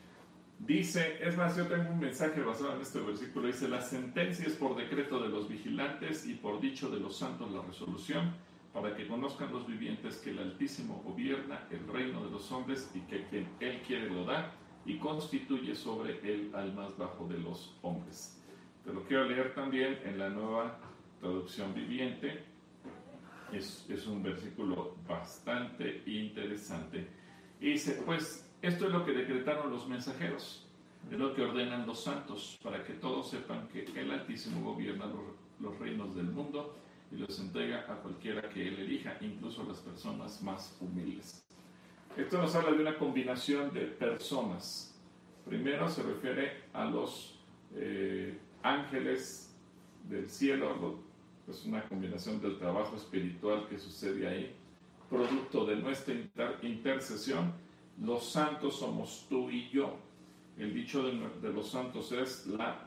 Dice, es más, yo tengo un mensaje basado en este versículo. Dice, la sentencia es por decreto de los vigilantes y por dicho de los santos la resolución, para que conozcan los vivientes que el Altísimo gobierna el reino de los hombres y que quien Él quiere lo da y constituye sobre él al más bajo de los hombres. Te lo quiero leer también en la Nueva Traducción Viviente. Es un versículo bastante interesante. Y dice, pues, esto es lo que decretaron los mensajeros, es lo que ordenan los santos, para que todos sepan que el Altísimo gobierna los reinos del mundo y los entrega a cualquiera que Él elija, incluso a las personas más humildes. Esto nos habla de una combinación de personas. Primero se refiere a los ángeles del cielo, es una combinación del trabajo espiritual que sucede ahí, producto de nuestra intercesión. Los santos somos tú y yo. El dicho de los santos es la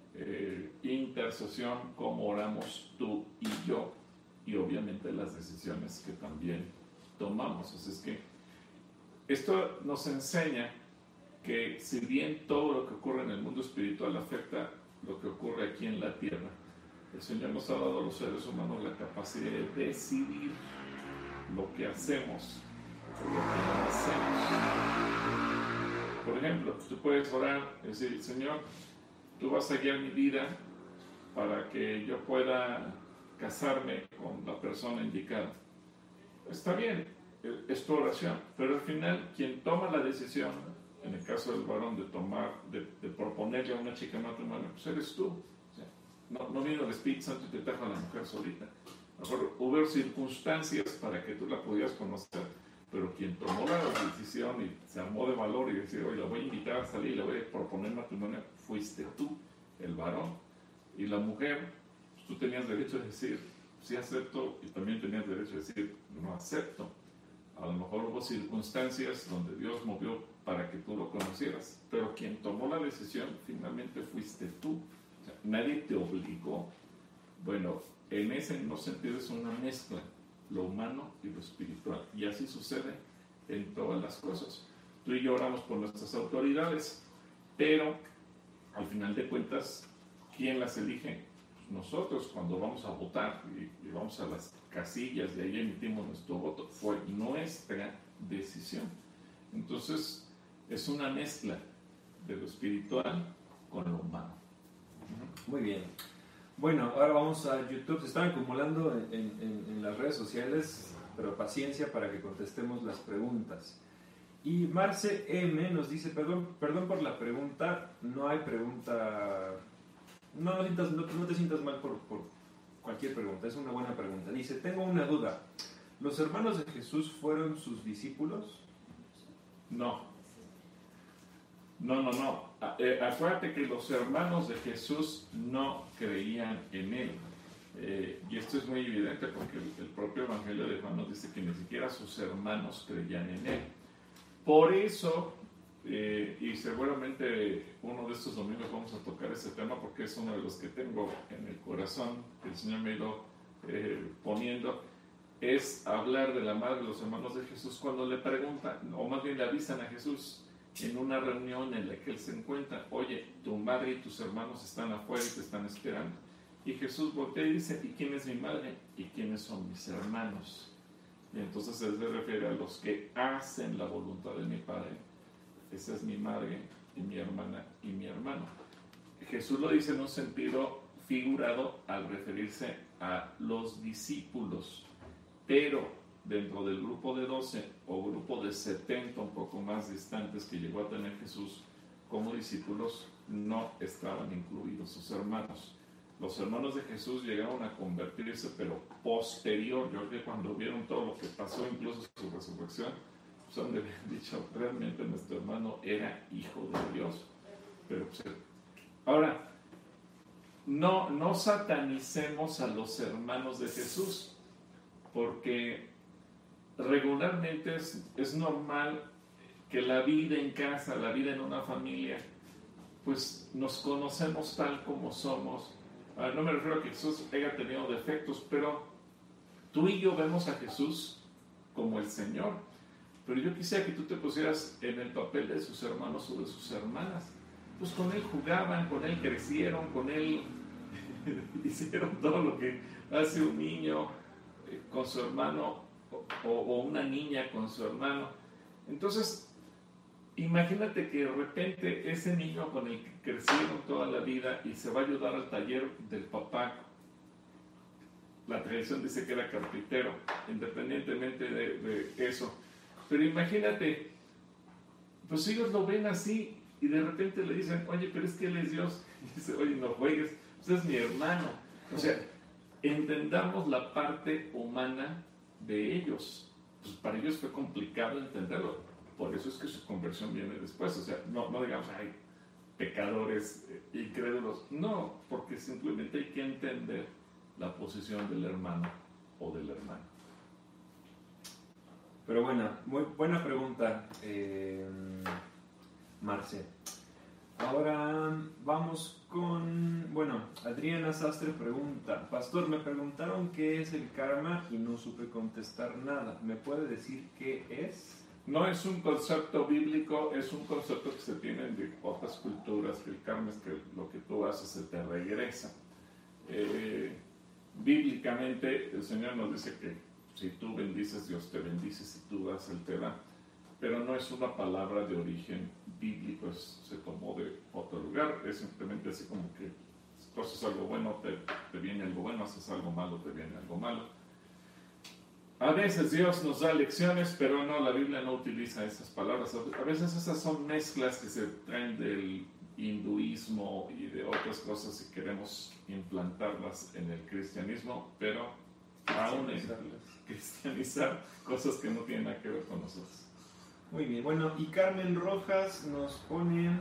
intercesión, como oramos tú y yo, y obviamente las decisiones que también tomamos. Así es que esto nos enseña que si bien todo lo que ocurre en el mundo espiritual afecta lo que ocurre aquí en la tierra, el Señor nos ha dado a los seres humanos la capacidad de decidir lo que hacemos o lo que no hacemos. Por ejemplo, tú puedes orar y decir, Señor, tú vas a guiar mi vida para que yo pueda casarme con la persona indicada. Está bien, es tu oración, pero al final quien toma la decisión, en el caso del varón, de proponerle a una chica matrimonio, pues eres tú. O sea, no vino el Espíritu Santo y te trajo a la mujer solita. Mejor hubo circunstancias para que tú la pudieras conocer, pero quien tomó la decisión y se armó de valor y decir, oye, la voy a invitar a salir, le voy a proponer matrimonio, fuiste tú, el varón. Y la mujer, pues, tú tenías derecho a decir, sí acepto, y también tenías derecho a decir, no acepto. A lo mejor hubo circunstancias donde Dios movió para que tú lo conocieras, pero quien tomó la decisión finalmente fuiste tú. O sea, nadie te obligó. Bueno, en ese mismo sentido es una mezcla, lo humano y lo espiritual. Y así sucede en todas las cosas. Tú y yo oramos por nuestras autoridades, pero al final de cuentas, ¿quién las elige? Nosotros, cuando vamos a votar y vamos a las casillas y ahí emitimos nuestro voto, fue nuestra decisión. Entonces, es una mezcla de lo espiritual con lo humano. Muy bien. Bueno, ahora vamos a YouTube. Se están acumulando en las redes sociales, pero paciencia para que contestemos las preguntas. Y Marce M nos dice, perdón por la pregunta, no hay pregunta, no te sientas mal por cualquier pregunta, es una buena pregunta. Dice, tengo una duda, ¿los hermanos de Jesús fueron sus discípulos? No. Acuérdate que los hermanos de Jesús no creían en él. Y esto es muy evidente porque el propio Evangelio de Juan nos dice que ni siquiera sus hermanos creían en él. Por eso, y seguramente uno de estos domingos vamos a tocar ese tema porque es uno de los que tengo en el corazón, que el Señor me ha ido poniendo, es hablar de la madre de los hermanos de Jesús cuando le preguntan, o más bien le avisan a Jesús en una reunión en la que él se encuentra, oye, tu madre y tus hermanos están afuera y te están esperando. Y Jesús voltea y dice, ¿y quién es mi madre? ¿Y quiénes son mis hermanos? Y entonces él se refiere a los que hacen la voluntad de mi Padre. Esa es mi madre y mi hermana y mi hermano. Jesús lo dice en un sentido figurado al referirse a los discípulos, pero dentro del grupo de 12 o grupo de 70 un poco más distantes que llegó a tener Jesús como discípulos, no estaban incluidos sus hermanos. Los hermanos de Jesús llegaron a convertirse, pero posterior, yo creo que cuando vieron todo lo que pasó, incluso su resurrección, pues han de haber dicho, realmente nuestro hermano era hijo de Dios. Pero pues, ahora, no satanicemos a los hermanos de Jesús, porque regularmente es normal que la vida en casa, la vida en una familia, pues nos conocemos tal como somos. No me refiero a que Jesús haya tenido defectos, pero tú y yo vemos a Jesús como el Señor. Pero yo quisiera que tú te pusieras en el papel de sus hermanos o de sus hermanas. Pues con él jugaban, con él crecieron, con él hicieron todo lo que hace un niño con su hermano o una niña con su hermano. Entonces, imagínate que de repente ese niño con el que crecieron toda la vida y se va a ayudar al taller del papá, la tradición dice que era carpintero, independientemente de eso, pero imagínate, pues ellos lo ven así y de repente le dicen, oye, pero es que él es Dios, y dice, oye, no juegues, pues es mi hermano. O sea, entendamos la parte humana de ellos. Pues para ellos fue complicado entenderlo. Por eso es que su conversión viene después. O sea, no digamos, ay, pecadores incrédulos. No, porque simplemente hay que entender la posición del hermano o del hermano. Pero bueno, muy buena pregunta, Marce. Ahora vamos con, Adriana Sastre pregunta, Pastor, me preguntaron qué es el karma y no supe contestar nada. ¿Me puede decir qué es? No es un concepto bíblico, es un concepto que se tiene de otras culturas, que el karma es que lo que tú haces se te regresa. Bíblicamente el Señor nos dice que si tú bendices, Dios te bendice, si tú das, Él te da. Pero no es una palabra de origen bíblico, se tomó de otro lugar, es simplemente así como que si tú haces algo bueno, te viene algo bueno, haces algo malo, te viene algo malo. A veces Dios nos da lecciones, pero no, la Biblia no utiliza esas palabras. A veces esas son mezclas que se traen del hinduismo y de otras cosas y queremos implantarlas en el cristianismo, pero aún es cristianizar cosas que no tienen nada que ver con nosotros. Muy bien, bueno, y Carmen Rojas nos pone,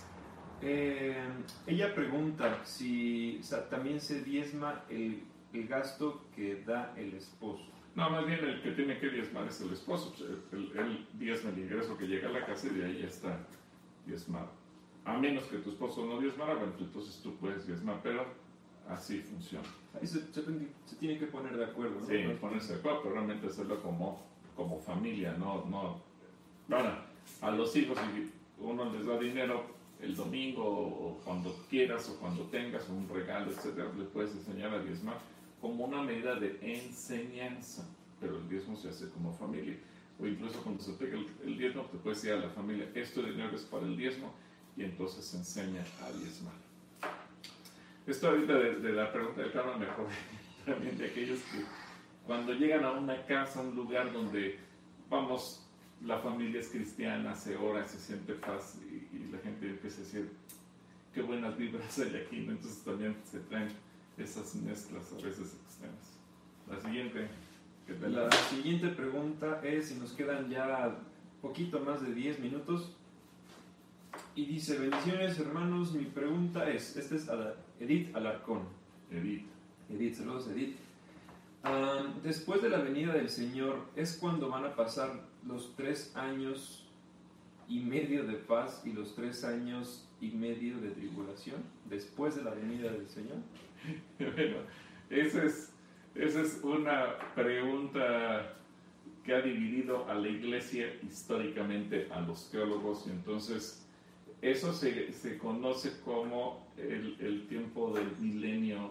ella pregunta si también se diezma el gasto que da el esposo. No, más bien el que tiene que diezmar es el esposo. Él diezma el ingreso que llega a la casa y de ahí ya está diezmado. A menos que tu esposo no diezmara, bueno, entonces tú puedes diezmar, pero así funciona. Ahí se tiene que poner de acuerdo, ¿no? Sí, ponerse de acuerdo, pero realmente hacerlo como familia, no. Ahora, a los hijos, si uno les da dinero el domingo o cuando quieras o cuando tengas un regalo, etcétera, le puedes enseñar a diezmar como una medida de enseñanza, pero el diezmo se hace como familia. O incluso cuando se pega el diezmo, te puedes decir a la familia, este dinero es para el diezmo, y entonces enseña a diezmar. Esto ahorita de la pregunta del Carmen me acordé también de aquellos que cuando llegan a una casa, a un lugar donde, vamos, la familia es cristiana, se ora, se siente paz y la gente empieza a decir, qué buenas vibras hay aquí, ¿no? Entonces también se traen esas mezclas a veces extremas. La siguiente. La siguiente pregunta es si nos quedan ya poquito más de 10 minutos. Y dice, bendiciones hermanos, mi pregunta es, esta es Edith Alarcón. Edith, saludos Edith. Después de la venida del Señor, ¿es cuando van a pasar los 3 años y medio de paz y los 3 años y medio de tribulación? Después de la venida del Señor. Bueno, esa es una pregunta que ha dividido a la iglesia históricamente, a los teólogos, y entonces eso se conoce como el tiempo del milenio.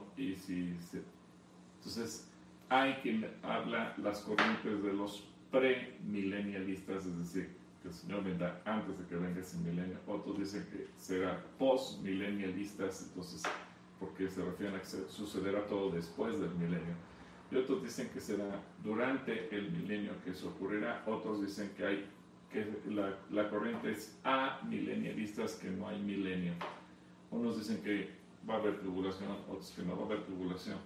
Entonces hay quien habla las corrientes de los premilenialistas, es decir, que el Señor vendrá antes de que venga ese milenio. Otros dicen que será postmilenialistas, entonces porque se refieren a que sucederá todo después del milenio. Y otros dicen que será durante el milenio que eso ocurrirá. Otros dicen que la corriente es amilenialistas, que no hay milenio. Unos dicen que va a haber tribulación, otros que no va a haber tribulación.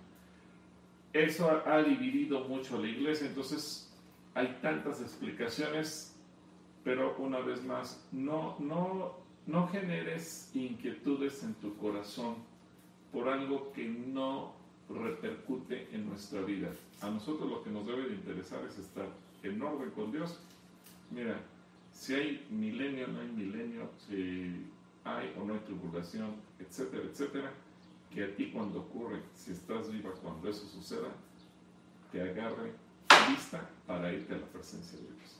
Eso ha dividido mucho a la iglesia, entonces hay tantas explicaciones, pero una vez más, no generes inquietudes en tu corazón por algo que no repercute en nuestra vida. A nosotros lo que nos debe de interesar es estar en orden con Dios. Mira, si hay milenio, no hay milenio, si hay o no hay tribulación, etcétera, etcétera, que a ti cuando ocurre, si estás viva cuando eso suceda, te agarre lista para irte a la presencia de Dios.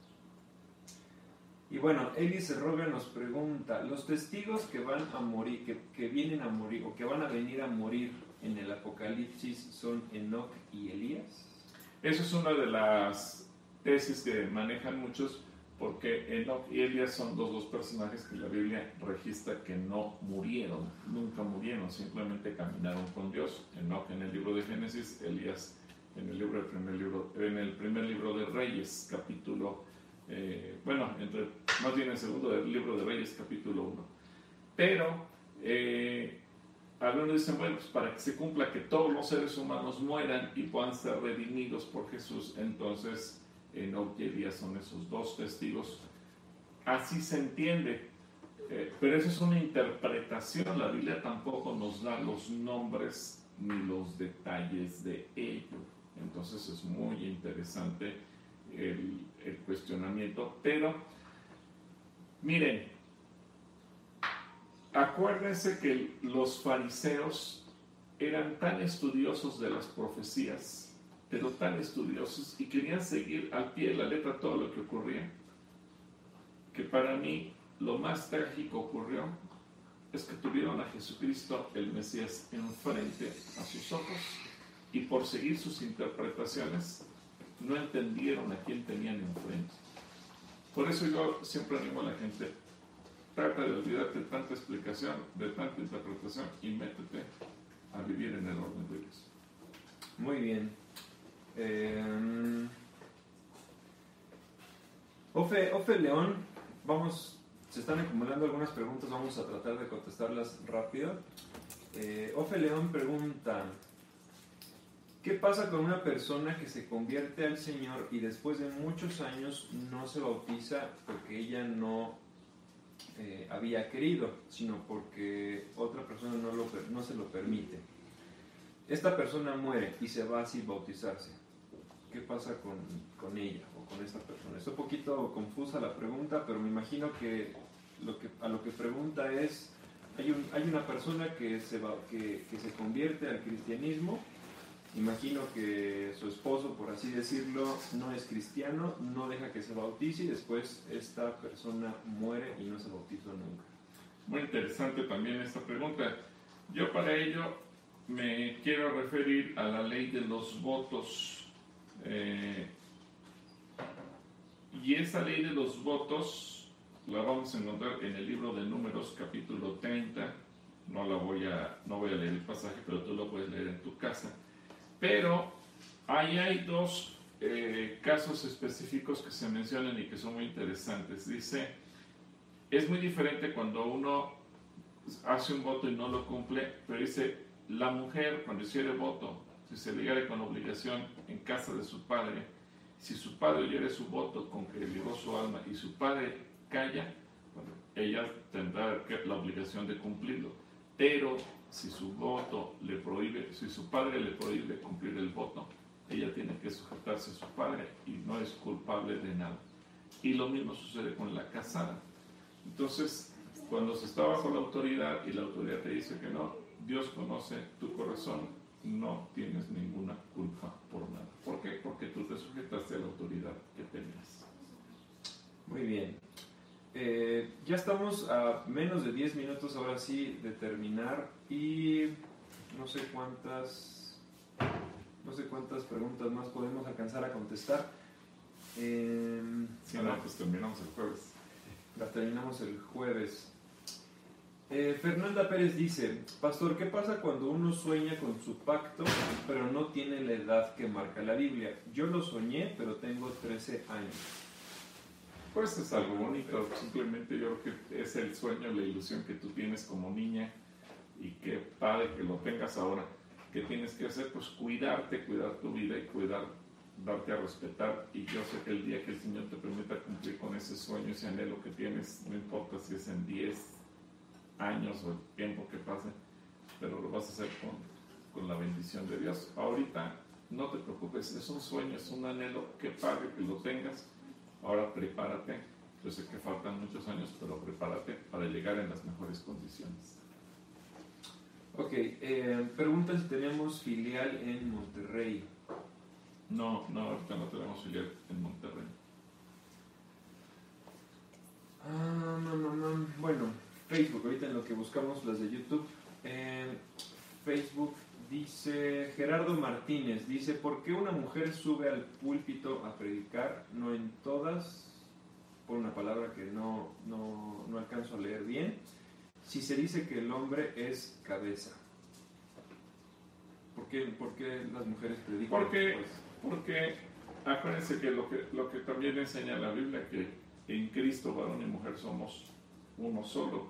Y bueno, Eli Cerrovia nos pregunta, ¿los testigos que van a morir, que vienen a morir o que van a venir a morir en el Apocalipsis son Enoc y Elías? Eso es una de las tesis que manejan muchos, porque Enoc y Elías son los dos personajes que la Biblia registra que no murieron, nunca murieron, simplemente caminaron con Dios. Enoc en el libro de Génesis, Elías en el primer libro de Reyes, capítulo más bien el segundo del libro de Reyes, capítulo 1. Pero algunos dicen, bueno, pues para que se cumpla que todos los seres humanos mueran y puedan ser redimidos por Jesús, entonces Enoc y Elías son esos dos testigos. Así se entiende, pero eso es una interpretación. La Biblia tampoco nos da los nombres ni los detalles de ello. Entonces es muy interesante el cuestionamiento, pero miren, acuérdense que los fariseos eran tan estudiosos de las profecías, pero tan estudiosos, y querían seguir al pie de la letra todo lo que ocurría, que para mí lo más trágico ocurrió es que tuvieron a Jesucristo, el Mesías, enfrente a sus ojos, y por seguir sus interpretaciones no entendieron a quién tenían enfrente. Por eso yo siempre animo a la gente, trata de olvidarte de tanta explicación, de tanta interpretación, y métete a vivir en el orden de Dios. Muy bien. Ofe León, se están acumulando algunas preguntas, vamos a tratar de contestarlas rápido. Ofe León pregunta, ¿qué pasa con una persona que se convierte al Señor y después de muchos años no se bautiza porque ella no había querido, sino porque otra persona no se lo permite? Esta persona muere y se va sin bautizarse. ¿Qué pasa con ella o con esta persona? Es un poquito confusa la pregunta, pero me imagino que a lo que pregunta es, hay una persona que se convierte al cristianismo. Imagino que su esposo, por así decirlo, no es cristiano, no deja que se bautice y después esta persona muere y no se bautizó nunca. Muy interesante también esta pregunta. Yo para ello me quiero referir a la ley de los votos. Y esa ley de los votos la vamos a encontrar en el libro de Números, capítulo 30. No voy a leer el pasaje, pero tú lo puedes leer en tu casa. Pero ahí hay dos casos específicos que se mencionan y que son muy interesantes. Dice, es muy diferente cuando uno hace un voto y no lo cumple, pero dice, la mujer cuando hiciere voto, si se ligare con obligación en casa de su padre, si su padre oyere su voto con que ligó su alma y su padre calla, bueno, ella tendrá la obligación de cumplirlo. Pero si su voto le prohíbe, si su padre le prohíbe cumplir el voto, ella tiene que sujetarse a su padre y no es culpable de nada. Y lo mismo sucede con la casada. Entonces, cuando se está bajo la autoridad y la autoridad te dice que no, Dios conoce tu corazón, no tienes ninguna culpa por nada. ¿Por qué? Porque tú te sujetaste a la autoridad que tenías. Muy bien. Ya estamos a menos de 10 minutos ahora sí de terminar y no sé cuántas preguntas más podemos alcanzar a contestar. Pues terminamos el jueves. Las terminamos el jueves. Fernanda Pérez dice, Pastor, ¿qué pasa cuando uno sueña con su pacto pero no tiene la edad que marca la Biblia? Yo lo soñé, pero tengo 13 años. Pues es algo bonito, simplemente yo creo que es el sueño, la ilusión que tú tienes como niña y qué padre que lo tengas ahora. ¿Qué tienes que hacer? Pues cuidarte, cuidar tu vida y darte a respetar. Y yo sé que el día que el Señor te permita cumplir con ese sueño, ese anhelo que tienes, no importa si es en 10 años o el tiempo que pase, pero lo vas a hacer con la bendición de Dios. Ahorita no te preocupes, es un sueño, es un anhelo, qué padre que lo tengas. Ahora prepárate, yo sé que faltan muchos años, pero prepárate para llegar en las mejores condiciones. Ok, pregunta si tenemos filial en Monterrey. No, ahorita no tenemos filial en Monterrey. Bueno, Facebook, ahorita en lo que buscamos las de YouTube. Facebook dice, Gerardo Martínez, dice, ¿por qué una mujer sube al púlpito a predicar? No en todas, por una palabra que no alcanzo a leer bien, si se dice que el hombre es cabeza. ¿Por qué las mujeres predican? Porque acuérdense que lo que también enseña la Biblia, que en Cristo varón y mujer somos uno solo,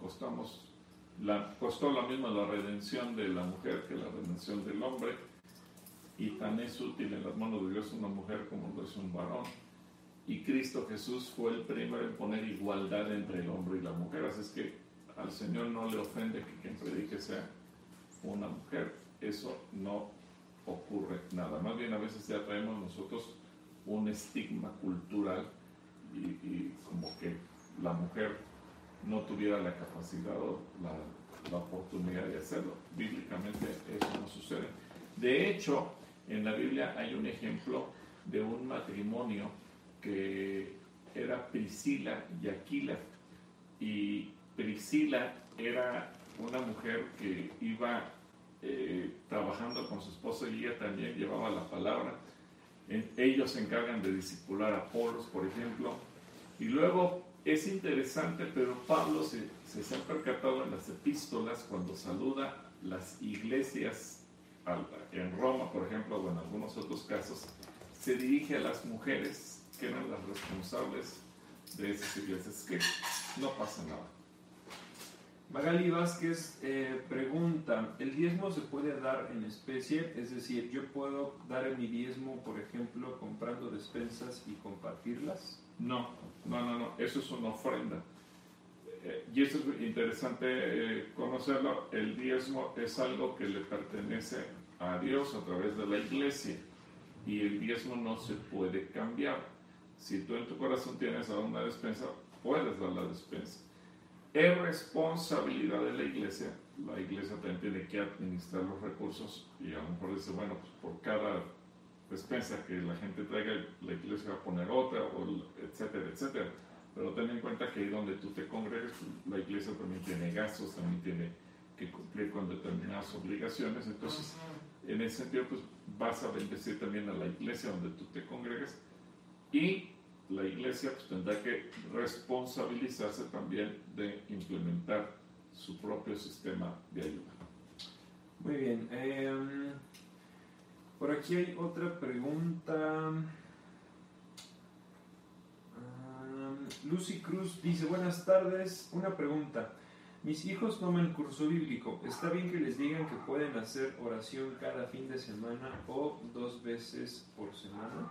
costó la misma la redención de la mujer que la redención del hombre, y tan es útil en las manos de Dios una mujer como lo es un varón. Y Cristo Jesús fue el primero en poner igualdad entre el hombre y la mujer, así es que al Señor no le ofende que quien predique sea una mujer. Eso no ocurre nada, más bien a veces ya traemos nosotros un estigma cultural y como que la mujer no tuviera la capacidad o la oportunidad de hacerlo. Bíblicamente eso no sucede. De hecho, en la Biblia hay un ejemplo de un matrimonio que era Priscila y Aquila, y Priscila era una mujer que iba trabajando con su esposo y ella también llevaba la palabra. Ellos se encargan de discipular a Apolos, por ejemplo, y luego es interesante, pero Pablo se ha percatado en las epístolas cuando saluda las iglesias en Roma, por ejemplo, o en algunos otros casos, se dirige a las mujeres que eran las responsables de esas iglesias, que no pasa nada. Magali Vázquez pregunta, ¿el diezmo se puede dar en especie? Es decir, ¿yo puedo dar mi diezmo, por ejemplo, comprando despensas y compartirlas? No, eso es una ofrenda. Y eso es interesante conocerlo. El diezmo es algo que le pertenece a Dios a través de la iglesia, y el diezmo no se puede cambiar. Si tú en tu corazón tienes a una despensa, puedes dar la despensa. Es responsabilidad de la iglesia también tiene que administrar los recursos, y a lo mejor dice, bueno, pues por cada despensa que la gente traiga, la iglesia va a poner otra, etcétera, etcétera. Pero ten en cuenta que ahí donde tú te congregues, la iglesia también tiene gastos, también tiene que cumplir con determinadas obligaciones. Entonces, en ese sentido, pues vas a bendecir también a la iglesia donde tú te congregues, y la iglesia pues, tendrá que responsabilizarse también de implementar su propio sistema de ayuda. Muy bien. Por aquí hay otra pregunta. Lucy Cruz dice, buenas tardes, una pregunta. Mis hijos toman curso bíblico. ¿Está bien que les digan que pueden hacer oración cada fin de semana o 2 veces por semana?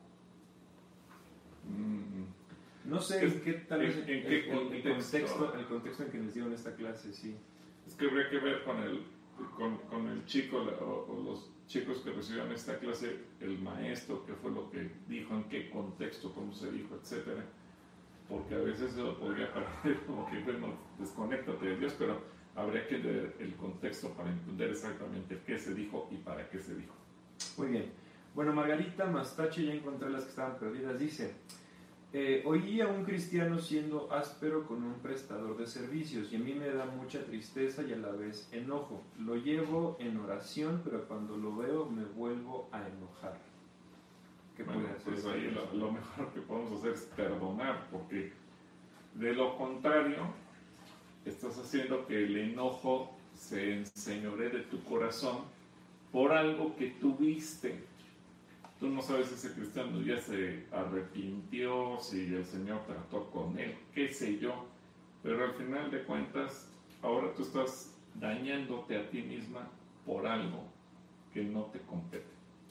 No sé en qué tal vez el contexto en que les dieron esta clase, sí. Es que habría que ver con el chico o los chicos que recibieron esta clase, el maestro, qué fue lo que dijo, en qué contexto, cómo se dijo, etcétera. Porque a veces se lo podría parecer como que, bueno, desconéctate de Dios, pero habría que ver el contexto para entender exactamente qué se dijo y para qué se dijo. Muy bien. Bueno, Margarita Mastache, ya encontré las que estaban perdidas, dice, oí a un cristiano siendo áspero con un prestador de servicios y a mí me da mucha tristeza y a la vez enojo. Lo llevo en oración, pero cuando lo veo me vuelvo a enojar. ¿Qué puede hacer? Pues ahí lo mejor que podemos hacer es perdonar, porque de lo contrario estás haciendo que el enojo se enseñoree de tu corazón por algo que tuviste. Tú no sabes si ese cristiano ya se arrepintió, si el Señor trató con él, qué sé yo, pero al final de cuentas ahora tú estás dañándote a ti misma por algo que no te compete.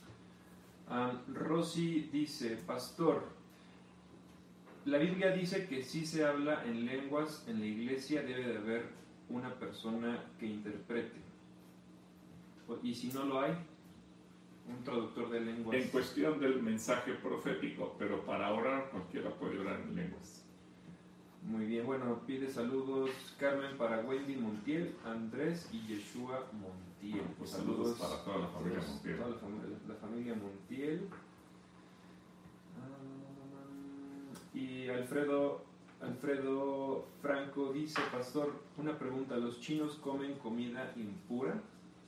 Rosy dice, pastor, la Biblia dice que si se habla en lenguas en la iglesia debe de haber una persona que interprete. Y si no lo hay, un traductor de lenguas. En cuestión del mensaje profético, pero para orar cualquiera puede orar en lenguas. Muy bien, bueno, pide saludos Carmen para Wendy Montiel, Andrés y Yeshua Montiel. Pues saludos para toda la familia Montiel. Toda la familia Montiel. Y Alfredo Franco dice, pastor, una pregunta, ¿los chinos comen comida impura?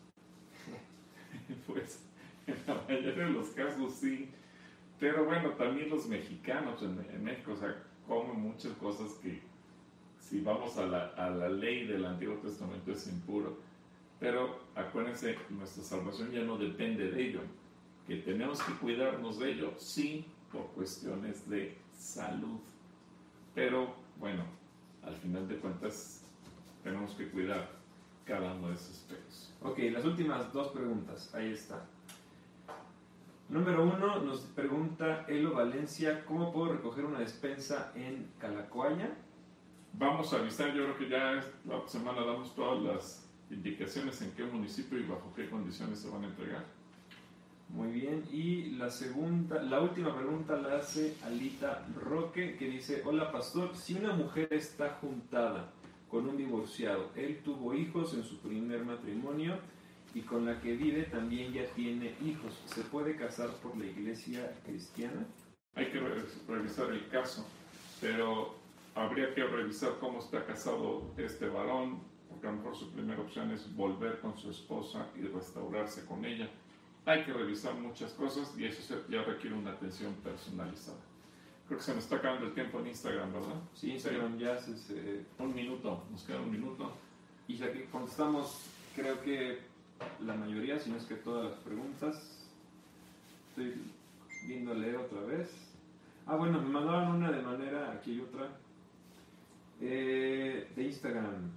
Pues en la mayoría de los casos sí, pero bueno, también los mexicanos en México, o sea, comen muchas cosas que si vamos a la ley del Antiguo Testamento es impuro, pero acuérdense, nuestra salvación ya no depende de ello, que tenemos que cuidarnos de ello, sí, por cuestiones de salud, pero bueno, al final de cuentas tenemos que cuidar cada uno de esos aspectos. Ok, las últimas 2 preguntas, ahí está. Número 1, nos pregunta Elo Valencia, ¿cómo puedo recoger una despensa en Calacoaña? Vamos a avisar, yo creo que ya la semana damos todas las indicaciones en qué municipio y bajo qué condiciones se van a entregar. Muy bien, y la última pregunta la hace Alita Roque, que dice, hola pastor, si una mujer está juntada con un divorciado, él tuvo hijos en su primer matrimonio y con la que vive también ya tiene hijos, ¿se puede casar por la iglesia cristiana? Hay que revisar el caso, pero habría que revisar cómo está casado este varón, porque a lo mejor su primera opción es volver con su esposa y restaurarse con ella. Hay que revisar muchas cosas y eso ya requiere una atención personalizada. Creo que se nos está acabando el tiempo en Instagram, ¿verdad? Sí, Instagram ya se... Un minuto, nos queda un minuto. Y ya que contestamos, creo que la mayoría, si no es que todas las preguntas. Estoy viendo a leer otra vez. Bueno, me mandaron una de manera, aquí hay otra, de Instagram.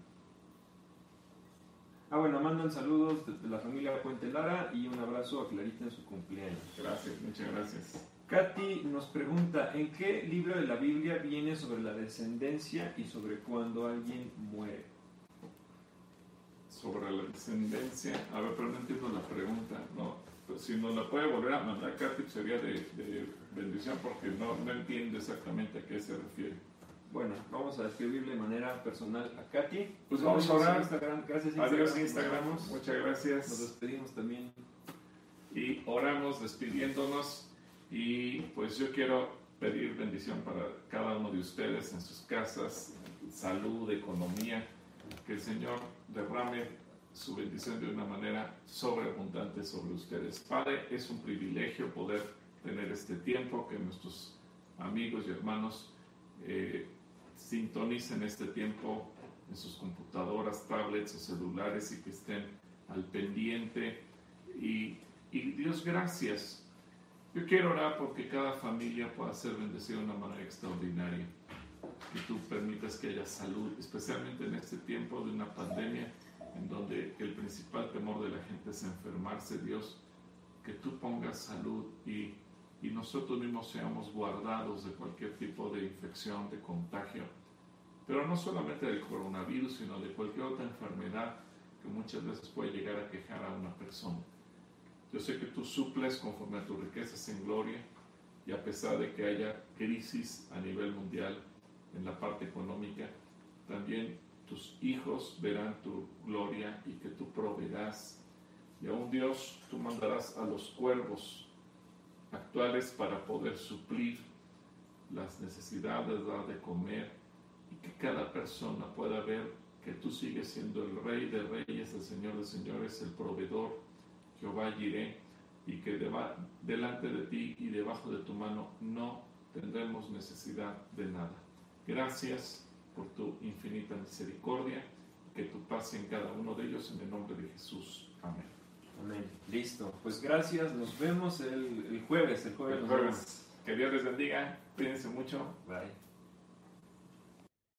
Bueno, mandan saludos de la familia Puente Lara y un abrazo a Clarita en su cumpleaños. Gracias, muchas gracias. Katy nos pregunta, ¿en qué libro de la Biblia viene sobre la descendencia y sobre cuando alguien muere? Sobre la descendencia, a ver, pero no entiendo la pregunta, ¿no? Pues si nos la puede volver a mandar Katy sería de bendición porque no entiendo exactamente a qué se refiere. Bueno, vamos a escribirle de manera personal a Katy. Pues vamos a orar. Instagram. Gracias Instagram. Adiós Instagram. Muchas gracias. Nos despedimos también. Y oramos despidiéndonos. Y pues yo quiero pedir bendición para cada uno de ustedes en sus casas, salud, economía. Que el Señor derrame su bendición de una manera sobreabundante sobre ustedes. Padre, es un privilegio poder tener este tiempo que nuestros amigos y hermanos sintonicen este tiempo en sus computadoras, tablets o celulares y que estén al pendiente. Y Dios, gracias. Yo quiero orar porque cada familia pueda ser bendecida de una manera extraordinaria. Que tú permitas que haya salud, especialmente en este tiempo de una pandemia, en donde el principal temor de la gente es enfermarse. Dios, que tú pongas salud y nosotros mismos seamos guardados de cualquier tipo de infección, de contagio, pero no solamente del coronavirus, sino de cualquier otra enfermedad que muchas veces puede llegar a quejar a una persona. Yo sé que tú suples conforme a tus riquezas en gloria, y a pesar de que haya crisis a nivel mundial en la parte económica, también tus hijos verán tu gloria y que tú proveerás. Y aún Dios, tú mandarás a los cuervos actuales para poder suplir las necesidades, dar de comer, y que cada persona pueda ver que tú sigues siendo el Rey de Reyes, el Señor de Señores, el proveedor, Jehová Jireh, y que delante de ti y debajo de tu mano no tendremos necesidad de nada. Gracias por tu infinita misericordia, que tu paz en cada uno de ellos, en el nombre de Jesús. Amén. Amén. Listo. Pues gracias. Nos vemos el jueves. El jueves. Que Dios les bendiga. Cuídense mucho. Bye.